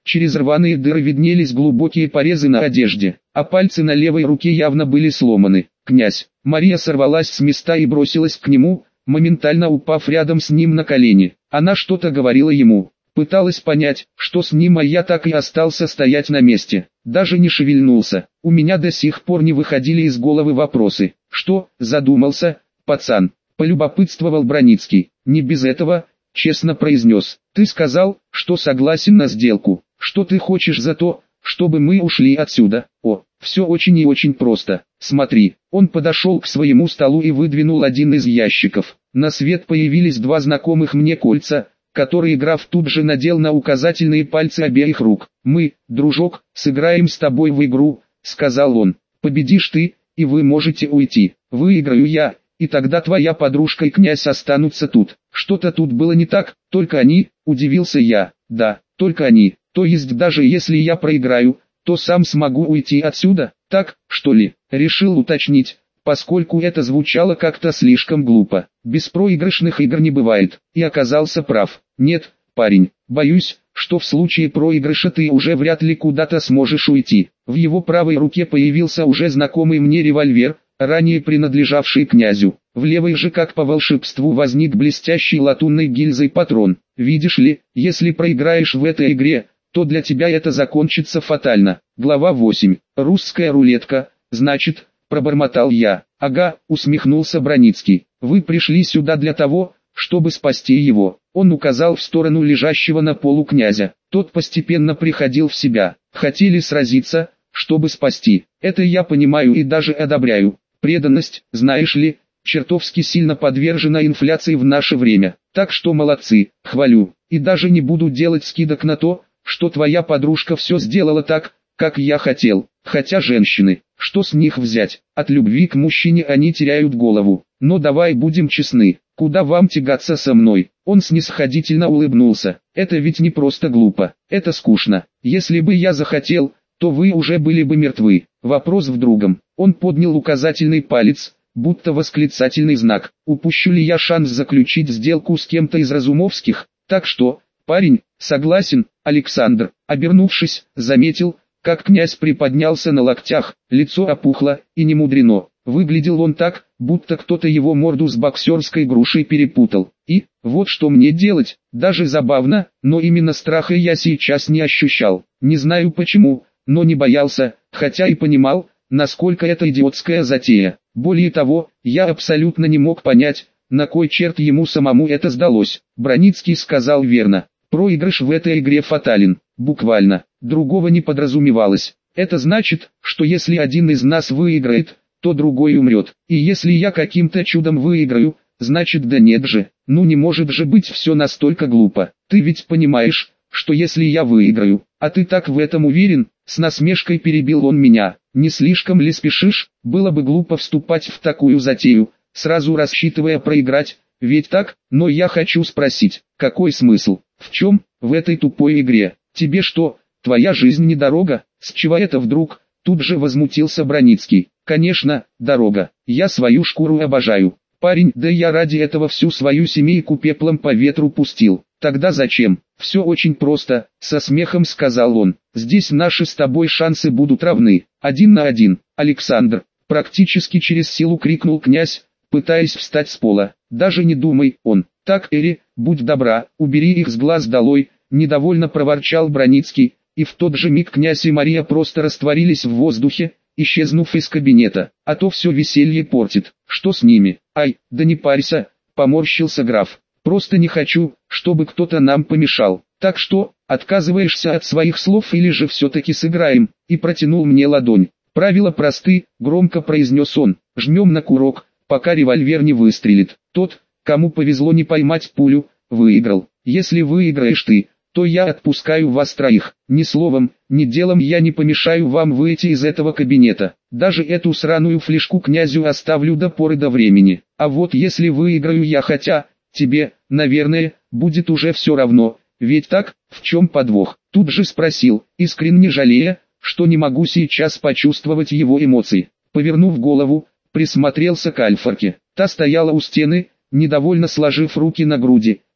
S1: Через рваные дыры виднелись глубокие порезы на одежде, а пальцы на левой руке явно были сломаны. «Князь!» Мария сорвалась с места и бросилась к нему, моментально упав рядом с ним на колени. Она что-то говорила ему, пыталась понять, что с ним, а я так и остался стоять на месте, даже не шевельнулся. У меня до сих пор не выходили из головы вопросы. «Что?» — задумался, пацан. Полюбопытствовал Броницкий. «Не без этого», — честно произнес. «Ты сказал, что согласен на сделку. Что ты хочешь за то, чтобы мы ушли отсюда?» «О, все очень и очень просто. Смотри». Он подошел к своему столу и выдвинул один из ящиков. На свет появились два знакомых мне кольца, которые граф тут же надел на указательные пальцы обеих рук. «Мы, дружок, сыграем с тобой в игру», — сказал он. «Победишь ты, и вы можете уйти. Выиграю я, и тогда твоя подружка и князь останутся тут». «Что-то тут было не так, только они?» — удивился я. «Да, только они. То есть даже если я проиграю, то сам смогу уйти отсюда, так, что ли?» Решил уточнить, поскольку это звучало как-то слишком глупо. Беспроигрышных игр не бывает, и оказался прав. «Нет, парень, боюсь, что в случае проигрыша ты уже вряд ли куда-то сможешь уйти». В его правой руке появился уже знакомый мне револьвер, ранее принадлежавший князю. В левой же как по волшебству возник блестящий латунной гильзой патрон. «Видишь ли, если проиграешь в этой игре, то для тебя это закончится фатально». Глава 8. «Русская рулетка, значит», — пробормотал я. «Ага», — усмехнулся Броницкий. «Вы пришли сюда для того, чтобы спасти его». Он указал в сторону лежащего на полу князя. Тот постепенно приходил в себя. «Хотели сразиться, чтобы спасти. Это я понимаю и даже одобряю. Преданность, знаешь ли, чертовски сильно подвержена инфляции в наше время. Так что молодцы, хвалю. И даже не буду делать скидок на то, что твоя подружка все сделала так, как я хотел. Хотя женщины, что с них взять? От любви к мужчине они теряют голову. Но давай будем честны, куда вам тягаться со мной?» Он снисходительно улыбнулся. «Это ведь не просто глупо, это скучно. Если бы я захотел, то вы уже были бы мертвы. Вопрос в другом». Он поднял указательный палец, будто восклицательный знак. «Упущу ли я шанс заключить сделку с кем-то из Разумовских? Так что, парень, согласен?» Александр, обернувшись, заметил, как князь приподнялся на локтях, лицо опухло, и не мудрено. Выглядел он так, будто кто-то его морду с боксерской грушей перепутал. И, вот что мне делать, даже забавно, но именно страха я сейчас не ощущал. Не знаю почему, но не боялся, хотя и понимал, насколько это идиотская затея. Более того, я абсолютно не мог понять, на кой черт ему самому это сдалось. Броницкий сказал верно. Проигрыш в этой игре фатален, буквально, другого не подразумевалось. Это значит, что если один из нас выиграет, то другой умрет. И если я каким-то чудом выиграю, значит да нет же, ну не может же быть все настолько глупо. Ты ведь понимаешь, что если я выиграю, а ты так в этом уверен, с насмешкой перебил он меня. Не слишком ли спешишь? Было бы глупо вступать в такую затею, сразу рассчитывая проиграть, ведь так? Но я хочу спросить, какой смысл? В чем? В этой тупой игре? Тебе что, твоя жизнь не дорога? С чего это вдруг? Тут же возмутился Броницкий. Конечно, дорога. Я свою шкуру обожаю. Парень, да я ради этого всю свою семейку пеплом по ветру пустил. Тогда зачем? Все очень просто, со смехом сказал он. Здесь наши с тобой шансы будут равны. 1 на 1. Александр, практически через силу крикнул князь, пытаясь встать с пола. Даже не думай, он. Так, Эри, будь добра, убери их с глаз долой, недовольно проворчал Броницкий, и в тот же миг князь и Мария просто растворились в воздухе, исчезнув из кабинета. А то все веселье портит. Что с ними? Ай, да не парься, поморщился граф. Просто не хочу, чтобы кто-то нам помешал. Так что, отказываешься от своих слов или же все-таки сыграем? И протянул мне ладонь. Правила просты, громко произнес он. Жмем на курок, пока револьвер не выстрелит. Тот, кому повезло не поймать пулю, выиграл. Если выиграешь ты, то я отпускаю вас троих. Ни словом, ни делом я не помешаю вам выйти из этого кабинета. Даже эту сраную флешку князю оставлю до поры до времени. А вот если выиграю я, хотя, тебе, наверное, будет уже все равно. Ведь так, в чем подвох? Тут же спросил, искренне жалея, что не могу сейчас почувствовать его эмоции. Повернув голову, присмотрелся к Альфарке. Та стояла у стены, недовольно сложив руки на груди,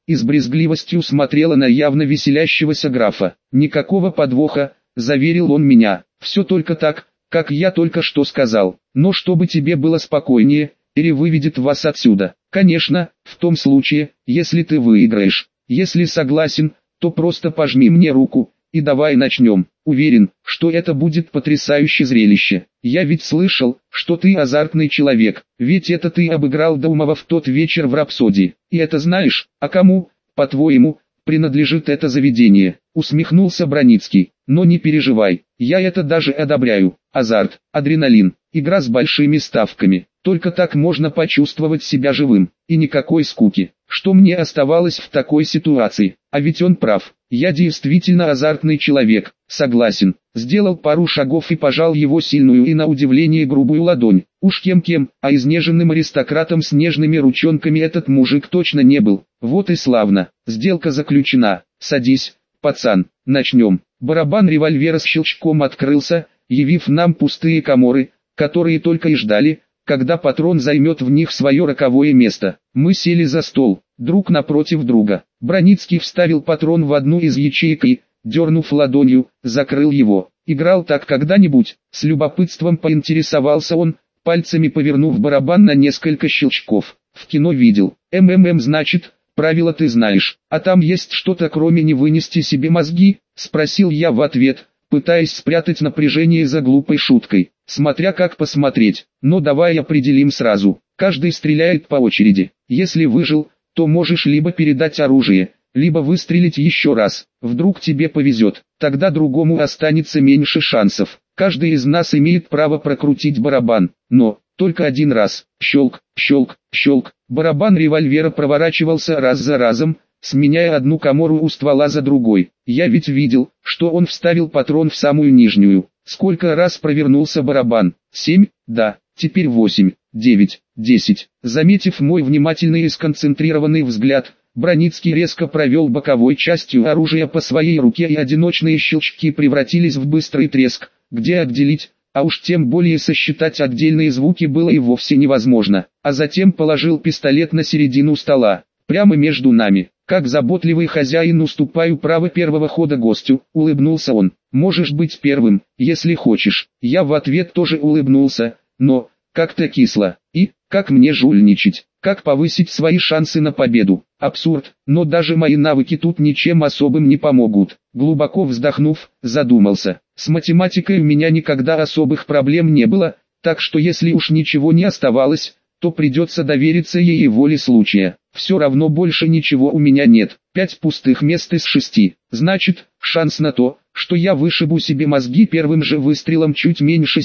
S1: и с брезгливостью смотрела на явно веселящегося графа. «Никакого подвоха», — заверил он меня, — «все только так, как я только что сказал, но чтобы тебе было спокойнее, Эри выведет вас отсюда. Конечно, в том случае, если ты выиграешь. Если согласен, то просто пожми мне руку, и давай начнем. Уверен, что это будет потрясающее зрелище. Я ведь слышал, что ты азартный человек, ведь это ты обыграл Даумова в тот вечер в Рапсодии. И это знаешь, а кому, по-твоему, принадлежит это заведение?» Усмехнулся Броницкий. «Но не переживай, я это даже одобряю. Азарт, адреналин, игра с большими ставками. Только так можно почувствовать себя живым, и никакой скуки. Что мне оставалось в такой ситуации? А ведь он прав. Я действительно азартный человек, согласен». Сделал пару шагов и пожал его сильную и на удивление грубую ладонь. Уж кем-кем, а изнеженным аристократом с нежными ручонками этот мужик точно не был. Вот и славно. Сделка заключена. Садись, пацан, начнем. Барабан револьвера с щелчком открылся, явив нам пустые коморы, которые только и ждали, когда патрон займет в них свое роковое место. Мы сели за стол, друг напротив друга. Броницкий вставил патрон в одну из ячеек и, дернув ладонью, закрыл его. «Играл так когда-нибудь?» С любопытством поинтересовался он, пальцами повернув барабан на несколько щелчков. «В кино видел. Значит, правила ты знаешь. А там есть что-то кроме не вынести себе мозги?» Спросил я в ответ, пытаясь спрятать напряжение за глупой шуткой. «Смотря как посмотреть. Но давай определим сразу. Каждый стреляет по очереди. Если выжил, то можешь либо передать оружие, либо выстрелить еще раз. Вдруг тебе повезет, тогда другому останется меньше шансов. Каждый из нас имеет право прокрутить барабан, но только один раз. Щелк, щелк, щелк». Барабан револьвера проворачивался раз за разом, сменяя одну комору у ствола за другой. Я ведь видел, что он вставил патрон в самую нижнюю. Сколько раз провернулся барабан? 7, да, теперь 8, 9, 10. Заметив мой внимательный и сконцентрированный взгляд, Броницкий резко провел боковой частью оружия по своей руке, и одиночные щелчки превратились в быстрый треск, где отделить, а уж тем более сосчитать отдельные звуки было и вовсе невозможно. А затем положил пистолет на середину стола, прямо между нами. «Как заботливый хозяин уступаю право первого хода гостю», — улыбнулся он. «Можешь быть первым, если хочешь». Я в ответ тоже улыбнулся, но как-то кисло. И как мне жульничать? Как повысить свои шансы на победу? Абсурд, но даже мои навыки тут ничем особым не помогут. Глубоко вздохнув, задумался. С математикой у меня никогда особых проблем не было, так что если уж ничего не оставалось, то придется довериться ей и воле случая. Все равно больше ничего у меня нет. 5 пустых мест из 6. Значит, шанс на то, что я вышибу себе мозги первым же выстрелом, чуть меньше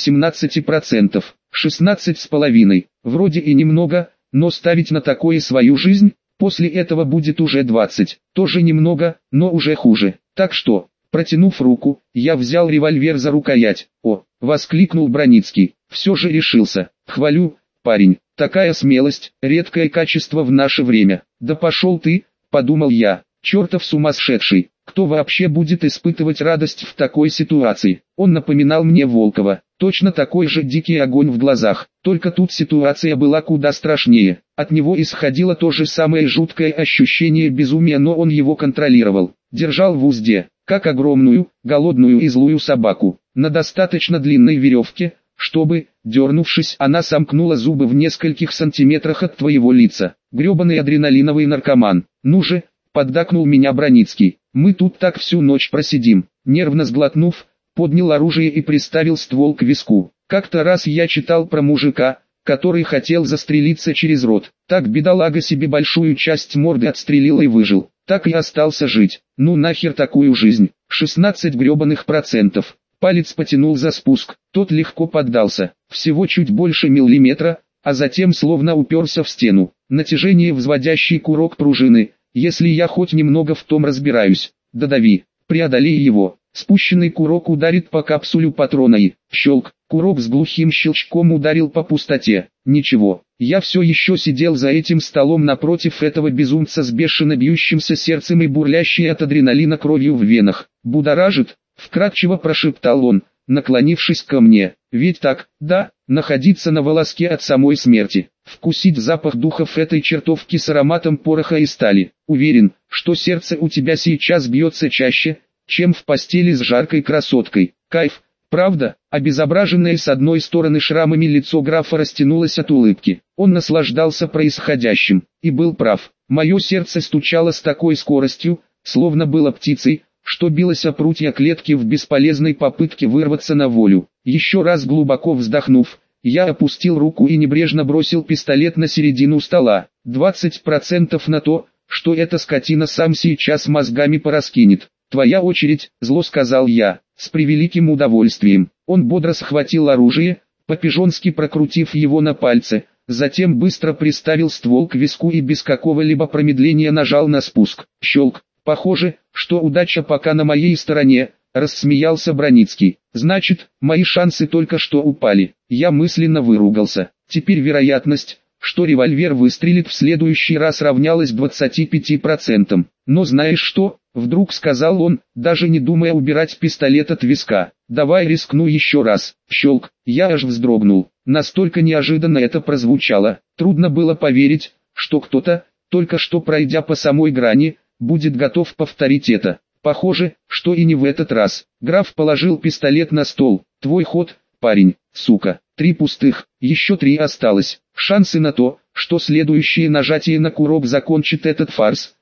S1: 17%. 16,5. Вроде и немного, но ставить на такое свою жизнь, после этого будет уже 20. Тоже немного, но уже хуже. Так что, протянув руку, я взял револьвер за рукоять. «О!» — воскликнул Броницкий. «Все же решился. Хвалю, парень. Такая смелость, редкое качество в наше время». «Да пошел ты», — подумал я, — «чертов сумасшедший, кто вообще будет испытывать радость в такой ситуации?» Он напоминал мне Волкова, точно такой же дикий огонь в глазах, только тут ситуация была куда страшнее. От него исходило то же самое жуткое ощущение безумия, но он его контролировал, держал в узде, как огромную, голодную и злую собаку, на достаточно длинной веревке, чтобы, дернувшись, она сомкнула зубы в нескольких сантиметрах от твоего лица. Гребаный адреналиновый наркоман. «Ну же», — поддакнул меня Броницкий, — «мы тут так всю ночь просидим». Нервно сглотнув, поднял оружие и приставил ствол к виску. Как-то раз я читал про мужика, который хотел застрелиться через рот. Так бедолага себе большую часть морды отстрелил и выжил. Так и остался жить. Ну нахер такую жизнь. 16 гребаных процентов. Палец потянул за спуск, тот легко поддался, всего чуть больше миллиметра, а затем словно уперся в стену. Натяжение взводящий курок пружины, если я хоть немного в том разбираюсь. Додави, преодолей его. Спущенный курок ударит по капсулю патрона и, щелк, курок с глухим щелчком ударил по пустоте. Ничего, я все еще сидел за этим столом напротив этого безумца с бешено бьющимся сердцем и бурлящей от адреналина кровью в венах. «Будоражит?» — вкратчиво прошептал он, наклонившись ко мне. «Ведь так, да, находиться на волоске от самой смерти. вкусить запах духов этой чертовки с ароматом пороха и стали. Уверен, что сердце у тебя сейчас бьется чаще, чем в постели с жаркой красоткой. Кайф, правда?» Обезображенное с одной стороны шрамами лицо графа растянулось от улыбки. Он наслаждался происходящим, и был прав. Мое сердце стучало с такой скоростью, словно было птицей, что билось о прутья клетки в бесполезной попытке вырваться на волю. Еще раз глубоко вздохнув, я опустил руку и небрежно бросил пистолет на середину стола. 20% на то, что эта скотина сам сейчас мозгами пораскинет. «Твоя очередь», — зло сказал я, с превеликим удовольствием. Он бодро схватил оружие, по-пижонски прокрутив его на пальце, затем быстро приставил ствол к виску и без какого-либо промедления нажал на спуск. Щелк. «Похоже, что удача пока на моей стороне», — рассмеялся Броницкий. «Значит, мои шансы только что упали». Я мысленно выругался. Теперь вероятность, что револьвер выстрелит в следующий раз, равнялась 25%. «Но знаешь что?» — вдруг сказал он, даже не думая убирать пистолет от виска. «Давай рискну еще раз». Щелк. Я аж вздрогнул. Настолько неожиданно это прозвучало. Трудно было поверить, что кто-то, только что пройдя по самой грани, будет готов повторить это. Похоже, что и не в этот раз. Граф положил пистолет на стол. «Твой ход, парень, сука». 3 пустых, еще 3 осталось. Шансы на то, что следующее нажатие на курок закончит этот фарс,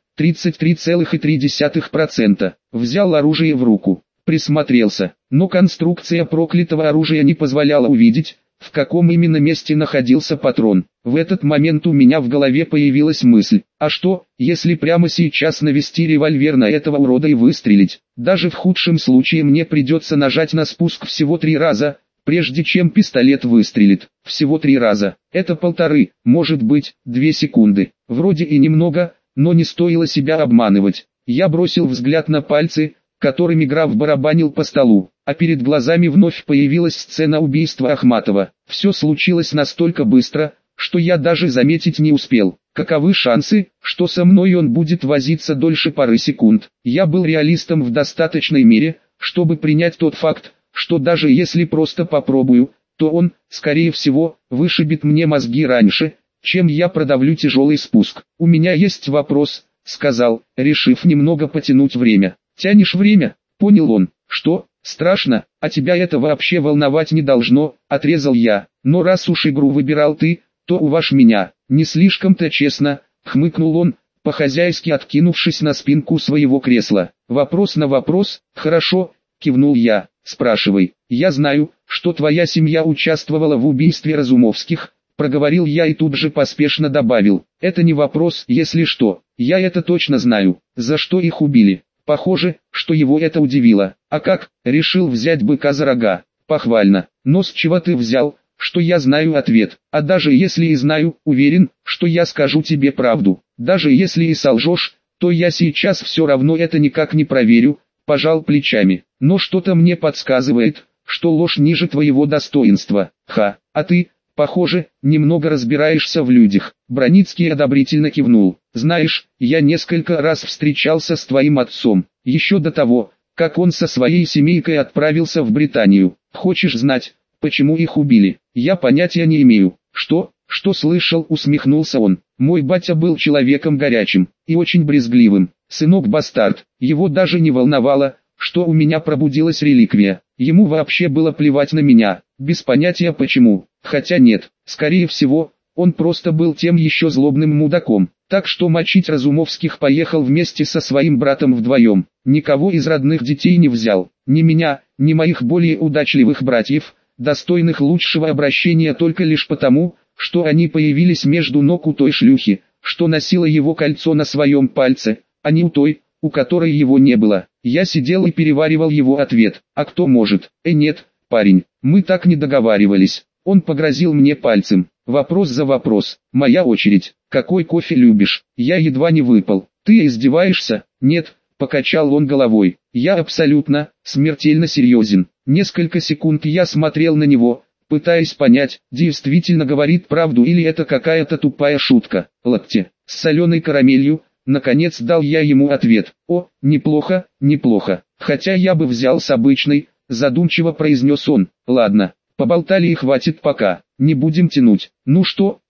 S1: 33,3%. Взял оружие в руку, присмотрелся, но конструкция проклятого оружия не позволяла увидеть, в каком именно месте находился патрон. В этот момент у меня в голове появилась мысль: а что, если прямо сейчас навести револьвер на этого урода и выстрелить? Даже в худшем случае мне придется нажать на спуск всего 3 раза, прежде чем пистолет выстрелит. Всего 3 раза. Это 1,5, может быть, 2 секунды. Вроде и немного, но не стоило себя обманывать. Я бросил взгляд на пальцы, которыми граф барабанил по столу, а перед глазами вновь появилась сцена убийства Ахматова. Все случилось настолько быстро, что я даже заметить не успел. Каковы шансы, что со мной он будет возиться дольше пары секунд? Я был реалистом в достаточной мере, чтобы принять тот факт, что даже если просто попробую, то он, скорее всего, вышибет мне мозги раньше, чем я продавлю тяжелый спуск. «У меня есть вопрос», — сказал, решив немного потянуть время. «Тянешь время?» — понял он. «Что, страшно? А тебя это вообще волновать не должно», — отрезал я. «Но раз уж игру выбирал ты, то уважь меня». «Не слишком-то честно», — хмыкнул он, по-хозяйски откинувшись на спинку своего кресла. «Вопрос на вопрос, хорошо», — кивнул я. «Спрашивай. Я знаю, что твоя семья участвовала в убийстве Разумовских», — проговорил я и тут же поспешно добавил. «Это не вопрос, если что. Я это точно знаю. За что их убили?» Похоже, что его это удивило. «А как, решил взять быка за рога?» «Похвально. Но с чего ты взял, что я знаю ответ? А даже если и знаю, уверен, что я скажу тебе правду. Даже если и солжешь, то я сейчас все равно это никак не проверю», — пожал плечами. «Но что-то мне подсказывает, что ложь ниже твоего достоинства. А ты, похоже, немного разбираешься в людях». Броницкий одобрительно кивнул. «Знаешь, я несколько раз встречался с твоим отцом, еще до того, как он со своей семейкой отправился в Британию. Хочешь знать, почему их убили? Я понятия не имею». Что слышал?» — усмехнулся он. «Мой батя был человеком горячим и очень брезгливым. Сынок-бастард. Его даже не волновало, что у меня пробудилась реликвия. Ему вообще было плевать на меня, без понятия почему. Хотя нет, скорее всего, он просто был тем еще злобным мудаком. Так что мочить Разумовских поехал вместе со своим братом вдвоем. Никого из родных детей не взял. Ни меня, ни моих более удачливых братьев, достойных лучшего обращения только лишь потому, что они появились между ног у той шлюхи, что носила его кольцо на своем пальце, а не у той, у которой его не было. Я сидел и переваривал его ответ. «А кто может?» Нет, парень, мы так не договаривались». Он погрозил мне пальцем. «Вопрос за вопрос. Моя очередь. Какой кофе любишь?» Я едва не выпал. «Ты издеваешься?» «Нет», — покачал он головой. «Я абсолютно, смертельно серьезен». Несколько секунд я смотрел на него, пытаясь понять, действительно говорит правду или это какая-то тупая шутка. «Латте, с соленой карамелью», — наконец дал я ему ответ. «О, неплохо, неплохо. Хотя я бы взял с обычной», — задумчиво произнес он. «Ладно, поболтали и хватит пока, не будем тянуть. Ну что,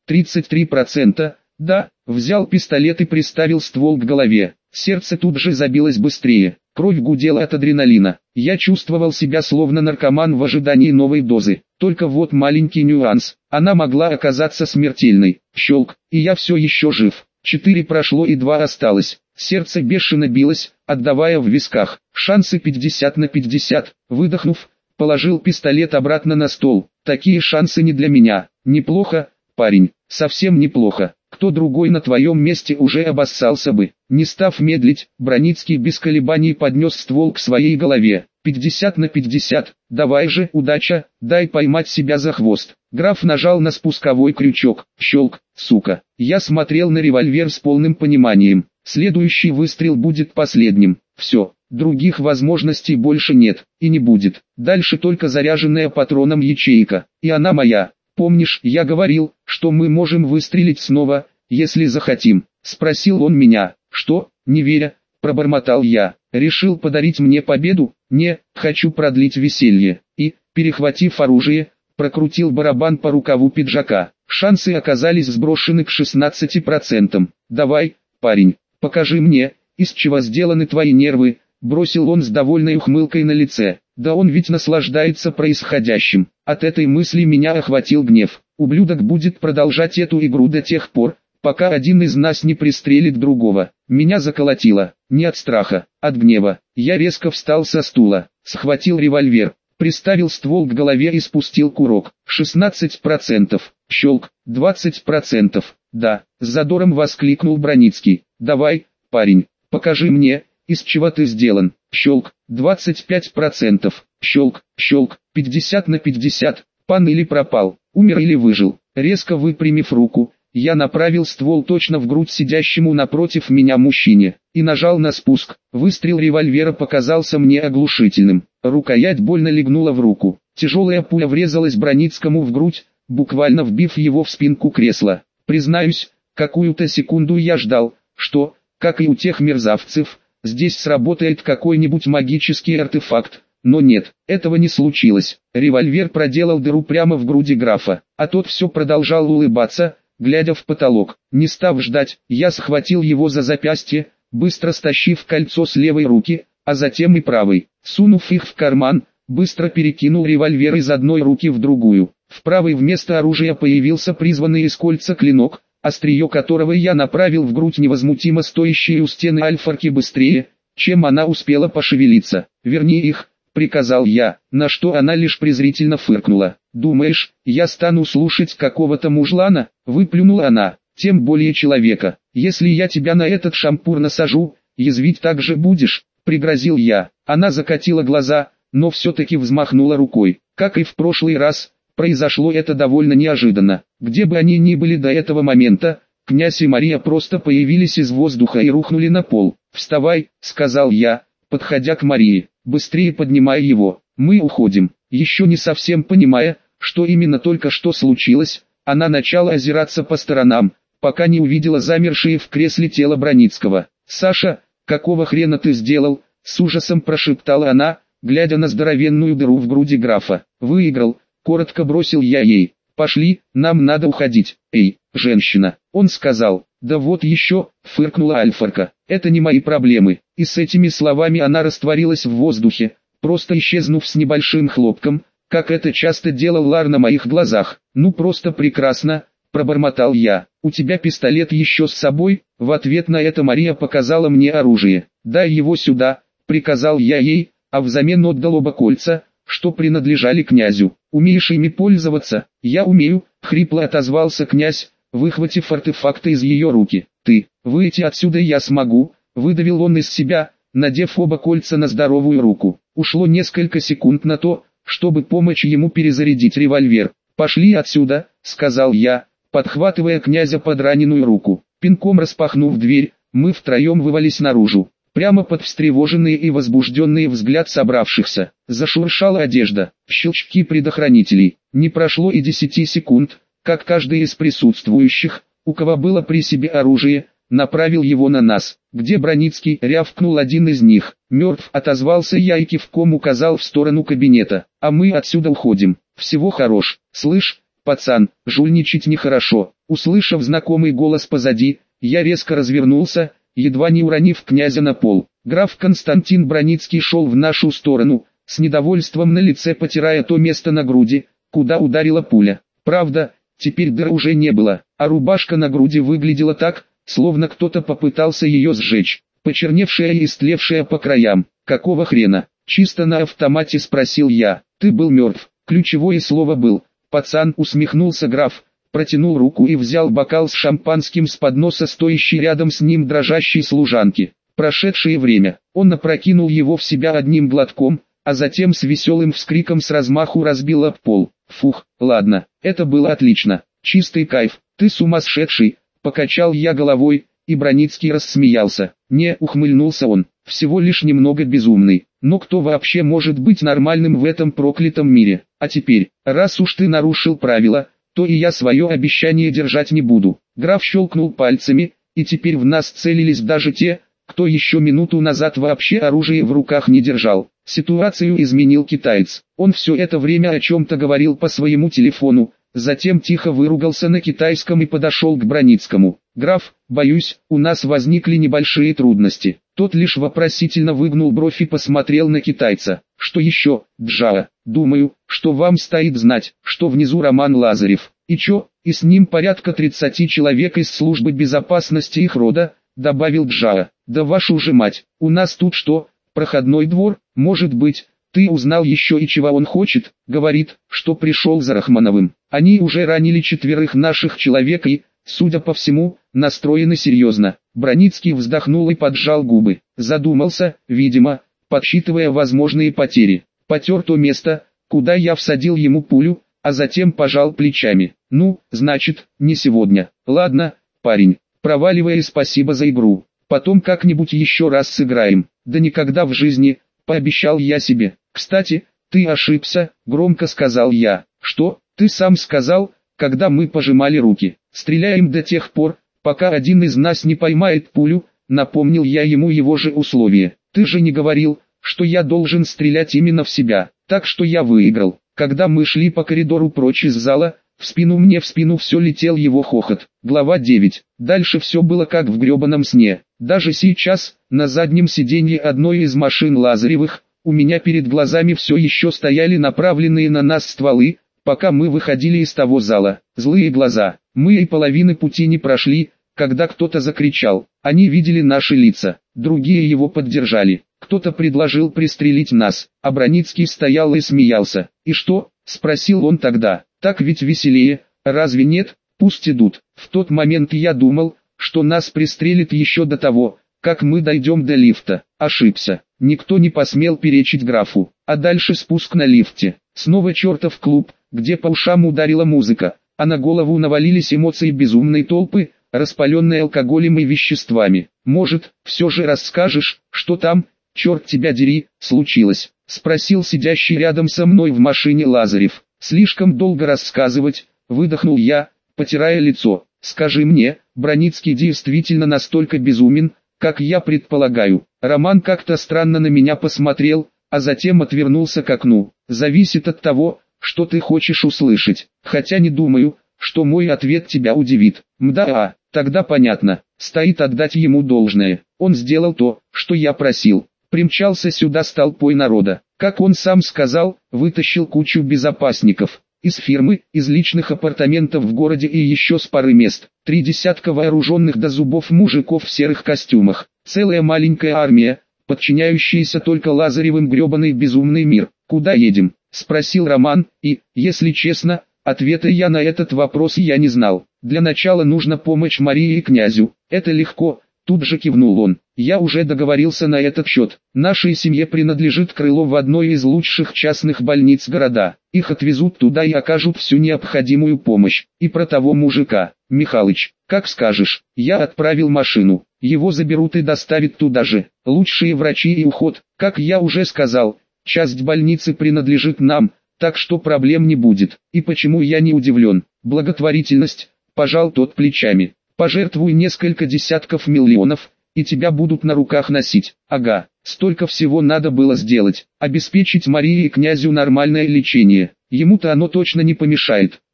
S1: 33%, да, взял пистолет и приставил ствол к голове. Сердце тут же забилось быстрее, кровь гудела от адреналина. Я чувствовал себя словно наркоман в ожидании новой дозы. Только вот маленький нюанс, она могла оказаться смертельной. Щелк, и я все еще жив. 4 прошло и 2 осталось. Сердце бешено билось, отдавая в висках. Шансы 50 на 50. Выдохнув, положил пистолет обратно на стол. Такие шансы не для меня. Неплохо, парень, совсем неплохо. Кто другой на твоем месте уже обоссался бы. Не став медлить, Броницкий без колебаний поднес ствол к своей голове. 50 на 50. Давай же, удача, дай поймать себя за хвост. Граф нажал на спусковой крючок. Щелк, сука. Я смотрел на револьвер с полным пониманием. Следующий выстрел будет последним. Все, других возможностей больше нет, и не будет. Дальше только заряженная патроном ячейка, и она моя. Помнишь, я говорил, что мы можем выстрелить снова, если захотим? Спросил он меня. Что, не веря, пробормотал я. Решил подарить мне победу? Не, хочу продлить веселье. И, перехватив оружие, прокрутил барабан по рукаву пиджака. Шансы оказались сброшены к 16%. Давай, парень, покажи мне, из чего сделаны твои нервы, бросил он с довольной ухмылкой на лице. Да он ведь наслаждается происходящим. От этой мысли меня охватил гнев. Ублюдок будет продолжать эту игру до тех пор, пока один из нас не пристрелит другого. Меня заколотило, не от страха, от гнева. Я резко встал со стула, схватил револьвер, приставил ствол к голове и спустил курок. 16%, щелк, 20%, да, с задором воскликнул Броницкий. Давай, парень, покажи мне, из чего ты сделан. Щелк, 25%, щелк, щелк, 50 на 50, пан или пропал, умер или выжил. Резко выпрямив руку, я направил ствол точно в грудь сидящему напротив меня мужчине, и нажал на спуск. Выстрел револьвера показался мне оглушительным. Рукоять больно легнула в руку. Тяжелая пуля врезалась Броницкому в грудь, буквально вбив его в спинку кресла. Признаюсь, какую-то секунду я ждал, что, как и у тех мерзавцев, здесь сработает какой-нибудь магический артефакт. Но нет, этого не случилось. Револьвер проделал дыру прямо в груди графа, а тот все продолжал улыбаться, глядя в потолок. Не став ждать, я схватил его за запястье, быстро стащив кольцо с левой руки, а затем и правой. Сунув их в карман, быстро перекинул револьвер из одной руки в другую. В правой вместо оружия появился призванный из кольца клинок, острие которого я направил в грудь невозмутимо стоящей у стены альфарки быстрее, чем она успела пошевелиться. «Верни их», — приказал я, на что она лишь презрительно фыркнула. «Думаешь, я стану слушать какого-то мужлана?» — выплюнула она. «Тем более человека. Если я тебя на этот шампур насажу, язвить так же будешь», — пригрозил я. Она закатила глаза, но все-таки взмахнула рукой. Как и в прошлый раз, произошло это довольно неожиданно. Где бы они ни были до этого момента, князь и Мария просто появились из воздуха и рухнули на пол. «Вставай», — сказал я, подходя к Марии, быстрее поднимая его. «Мы уходим». Еще не совсем понимая, что именно только что случилось, она начала озираться по сторонам, пока не увидела замершее в кресле тело Броницкого. «Саша, какого хрена ты сделал?» — с ужасом прошептала она, глядя на здоровенную дыру в груди графа. «Выиграл», — коротко бросил я ей. «Пошли, нам надо уходить». «Эй, женщина», — он сказал. «Да вот еще», — фыркнула альфарка. «Это не мои проблемы». И с этими словами она растворилась в воздухе, просто исчезнув с небольшим хлопком, как это часто делал Лар на моих глазах. «Ну просто прекрасно», — пробормотал я. «У тебя пистолет еще с собой?» В ответ на это Мария показала мне оружие. «Дай его сюда», — приказал я ей, а взамен отдал оба кольца, что принадлежали князю. «Умеешь ими пользоваться?» «Я умею», — хрипло отозвался князь, выхватив артефакты из ее руки. «Ты, выйти отсюда я смогу», — выдавил он из себя, надев оба кольца на здоровую руку. Ушло несколько секунд на то, чтобы помочь ему перезарядить револьвер. «Пошли отсюда», — сказал я, подхватывая князя под раненую руку. Пинком распахнув дверь, мы втроем вывалились наружу. Прямо под встревоженный и возбужденный взгляд собравшихся. Зашуршала одежда, щелчки предохранителей. Не прошло и 10 секунд, как каждый из присутствующих, у кого было при себе оружие, направил его на нас. «Где Броницкий?» — рявкнул один из них. «Мертв», — отозвался я и кивком указал в сторону кабинета. «А мы отсюда уходим. Всего хорош. Слышь, пацан, жульничать нехорошо. Услышав знакомый голос позади, я резко развернулся, едва не уронив князя на пол. Граф Константин Броницкий шел в нашу сторону, с недовольством на лице потирая то место на груди, куда ударила пуля. Правда, теперь дыр уже не было, а рубашка на груди выглядела так, словно кто-то попытался ее сжечь, почерневшая и истлевшая по краям. «Какого хрена?» — чисто на автомате спросил я. «Ты был мертв». Ключевое слово «был». Пацан, усмехнулся граф, протянул руку и взял бокал с шампанским с подноса стоящей рядом с ним дрожащей служанки. Прошедшее время, он опрокинул его в себя одним глотком, а затем с веселым вскриком с размаху разбил об пол. «Фух, ладно, это было отлично, чистый кайф, ты сумасшедший», — покачал я головой, и Броницкий рассмеялся. «Не», — ухмыльнулся он, — «всего лишь немного безумный, но кто вообще может быть нормальным в этом проклятом мире? А теперь, раз уж ты нарушил правила, то и я свое обещание держать не буду». Граф щелкнул пальцами, и теперь в нас целились даже те, кто еще минуту назад вообще оружие в руках не держал. Ситуацию изменил китаец. Он все это время о чем-то говорил по своему телефону, затем тихо выругался на китайском и подошел к Броницкому. «Граф, боюсь, у нас возникли небольшие трудности». Тот лишь вопросительно выгнул бровь и посмотрел на китайца. «Что еще, Джао? Думаю, что вам стоит знать, что внизу Роман Лазарев. И чё, и с ним порядка 30 человек из службы безопасности их рода», — добавил Джао. «Да вашу же мать, у нас тут что, проходной двор? Может быть, ты узнал еще и чего он хочет?» Говорит, что пришел за Рахмановым. Они уже ранили 4 наших человек и, судя по всему, настроены серьезно. Броницкий вздохнул и поджал губы. Задумался, видимо, подсчитывая возможные потери. Потер то место, куда я всадил ему пулю, а затем пожал плечами. «Ну, значит, не сегодня. Ладно, парень, проваливай и спасибо за игру. Потом как-нибудь еще раз сыграем». «Да никогда в жизни», — пообещал я себе. «Кстати, ты ошибся», — громко сказал я. «Что, ты сам сказал, когда мы пожимали руки? Стреляем до тех пор, пока один из нас не поймает пулю», — напомнил я ему его же условие. «Ты же не говорил, что я должен стрелять именно в себя, так что я выиграл». Когда мы шли по коридору прочь из зала, в спину все летел его хохот. Глава 9. Дальше все было как в гребаном сне. Даже сейчас, на заднем сиденье одной из машин Лазаревых, у меня перед глазами все еще стояли направленные на нас стволы, пока мы выходили из того зала. Злые глаза. Мы и половины пути не прошли, когда кто-то закричал. Они видели наши лица, другие его поддержали. Кто-то предложил пристрелить нас, а Броницкий стоял и смеялся. «И что?» — спросил он тогда. «Так ведь веселее, разве нет? Пусть идут». В тот момент я думал, что нас пристрелят еще до того, как мы дойдем до лифта. Ошибся. Никто не посмел перечить графу. А дальше спуск на лифте. Снова чертов клуб, где по ушам ударила музыка, а на голову навалились эмоции безумной толпы, распаленной алкоголем и веществами. «Может, все же расскажешь, что там, черт тебя дери, случилось?» — спросил сидящий рядом со мной в машине Лазарев. «Слишком долго рассказывать», — выдохнул я, потирая лицо. «Скажи мне, Броницкий действительно настолько безумен, как я предполагаю?» Роман как-то странно на меня посмотрел, а затем отвернулся к окну. «Зависит от того, что ты хочешь услышать. Хотя не думаю, что мой ответ тебя удивит». «Мда, тогда понятно. Стоит отдать ему должное. Он сделал то, что я просил. Примчался сюда с толпой народа. Как он сам сказал, вытащил кучу безопасников. Из фирмы, из личных апартаментов в городе и еще с пары мест. 3 десятка вооруженных до зубов мужиков в серых костюмах. Целая маленькая армия, подчиняющаяся только Лазаревым. Гребаный безумный мир. «Куда едем?» — спросил Роман, и, если честно, ответа я на этот вопрос я не знал. «Для начала нужно помочь Марии и князю. Это легко», — тут же кивнул он. «Я уже договорился на этот счет. Нашей семье принадлежит крыло в одной из лучших частных больниц города. Их отвезут туда и окажут всю необходимую помощь. И про того мужика, Михалыч, как скажешь. Я отправил машину. Его заберут и доставят туда же. Лучшие врачи и уход. Как я уже сказал, часть больницы принадлежит нам, так что проблем не будет. И почему я не удивлен? Благотворительность», — пожал тот плечами. «Пожертвуй несколько десятков миллионов, и тебя будут на руках носить». Ага, столько всего надо было сделать. Обеспечить Марии и князю нормальное лечение. Ему-то оно точно не помешает.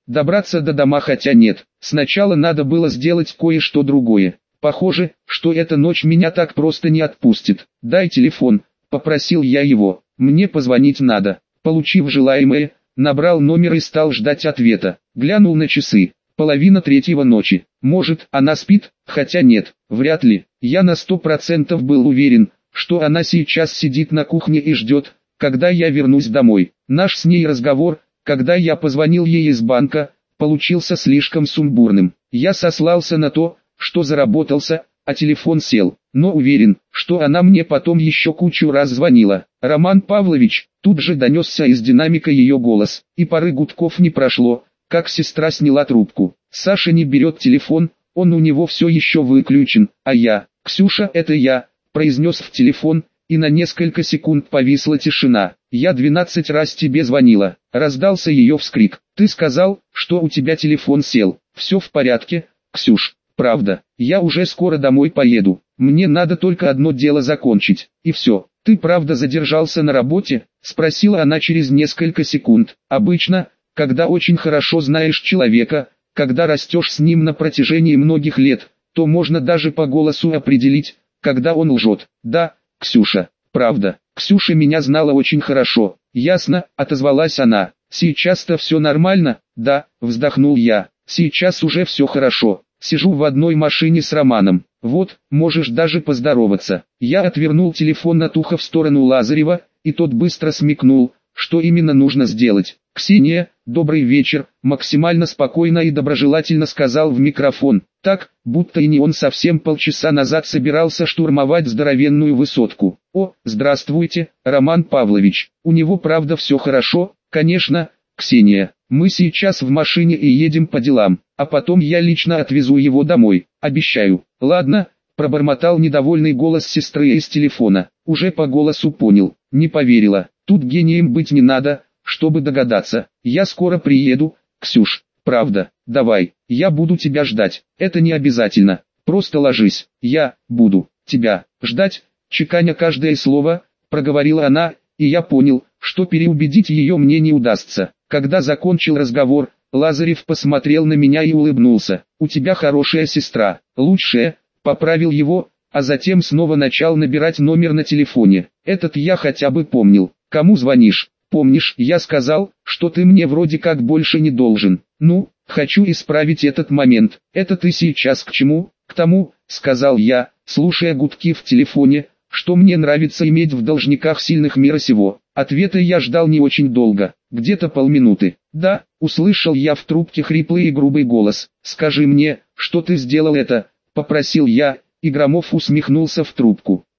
S1: Добраться до дома, хотя нет. Сначала надо было сделать кое-что другое. Похоже, что эта ночь меня так просто не отпустит. «Дай телефон», — попросил я его. «Мне позвонить надо». Получив желаемое, набрал номер и стал ждать ответа. Глянул на часы. 2:30 ночи. Может, она спит, хотя нет, вряд ли. Я на 100% был уверен, что она сейчас сидит на кухне и ждет, когда я вернусь домой. Наш с ней разговор, когда я позвонил ей из банка, получился слишком сумбурным. Я сослался на то, что заработался, а телефон сел. Но уверен, что она мне потом еще кучу раз звонила. «Роман Павлович», тут же донесся из динамика ее голос, и пары гудков не прошло, как сестра сняла трубку. Саша не берет телефон, он у него все еще выключен, а я, «Ксюша, это я», произнес в телефон, и на несколько секунд повисла тишина. «Я 12 раз тебе звонила», раздался ее вскрик. «Ты сказал, что у тебя телефон сел. Все в порядке, Ксюш?» «Правда, я уже скоро домой поеду. Мне надо только одно дело закончить, и все». «Ты правда задержался на работе?» спросила она через несколько секунд. «Обычно, когда очень хорошо знаешь человека, когда растешь с ним на протяжении многих лет, то можно даже по голосу определить, когда он лжет». «Да, Ксюша, правда». «Ксюша меня знала очень хорошо». «Ясно», отозвалась она. «Сейчас-то все нормально?» «Да», вздохнул я. «Сейчас уже все хорошо. Сижу в одной машине с Романом. Вот, можешь даже поздороваться». Я отвернул телефон от уха в сторону Лазарева, и тот быстро смекнул, что именно нужно сделать. «Ксения, добрый вечер», максимально спокойно и доброжелательно сказал в микрофон, так, будто и не он совсем полчаса назад собирался штурмовать здоровенную высотку. «О, здравствуйте, Роман Павлович, у него правда все хорошо?» «Конечно, Ксения, мы сейчас в машине и едем по делам, а потом я лично отвезу его домой, обещаю». «Ладно», пробормотал недовольный голос сестры из телефона. Уже по голосу понял, не поверила. Тут гением быть не надо, чтобы догадаться. «Я скоро приеду, Ксюш, правда, давай, я буду тебя ждать». «Это не обязательно, просто ложись, я буду тебя ждать», чеканя каждое слово, проговорила она, и я понял, что переубедить ее мне не удастся. Когда закончил разговор, Лазарев посмотрел на меня и улыбнулся. «У тебя хорошая сестра, лучшая», поправил его, а затем снова начал набирать номер на телефоне. «Этот я хотя бы помнил». «Кому звонишь?» «Помнишь, я сказал, что ты мне вроде как больше не должен». «Ну, хочу исправить этот момент». «Это ты сейчас к чему?» «К тому», сказал я, слушая гудки в телефоне, «что мне нравится иметь в должниках сильных мира сего». Ответа я ждал не очень долго, где-то полминуты. «Да», услышал я в трубке хриплый и грубый голос. «Скажи мне, что ты сделал это», попросил я, и Громов усмехнулся в трубку.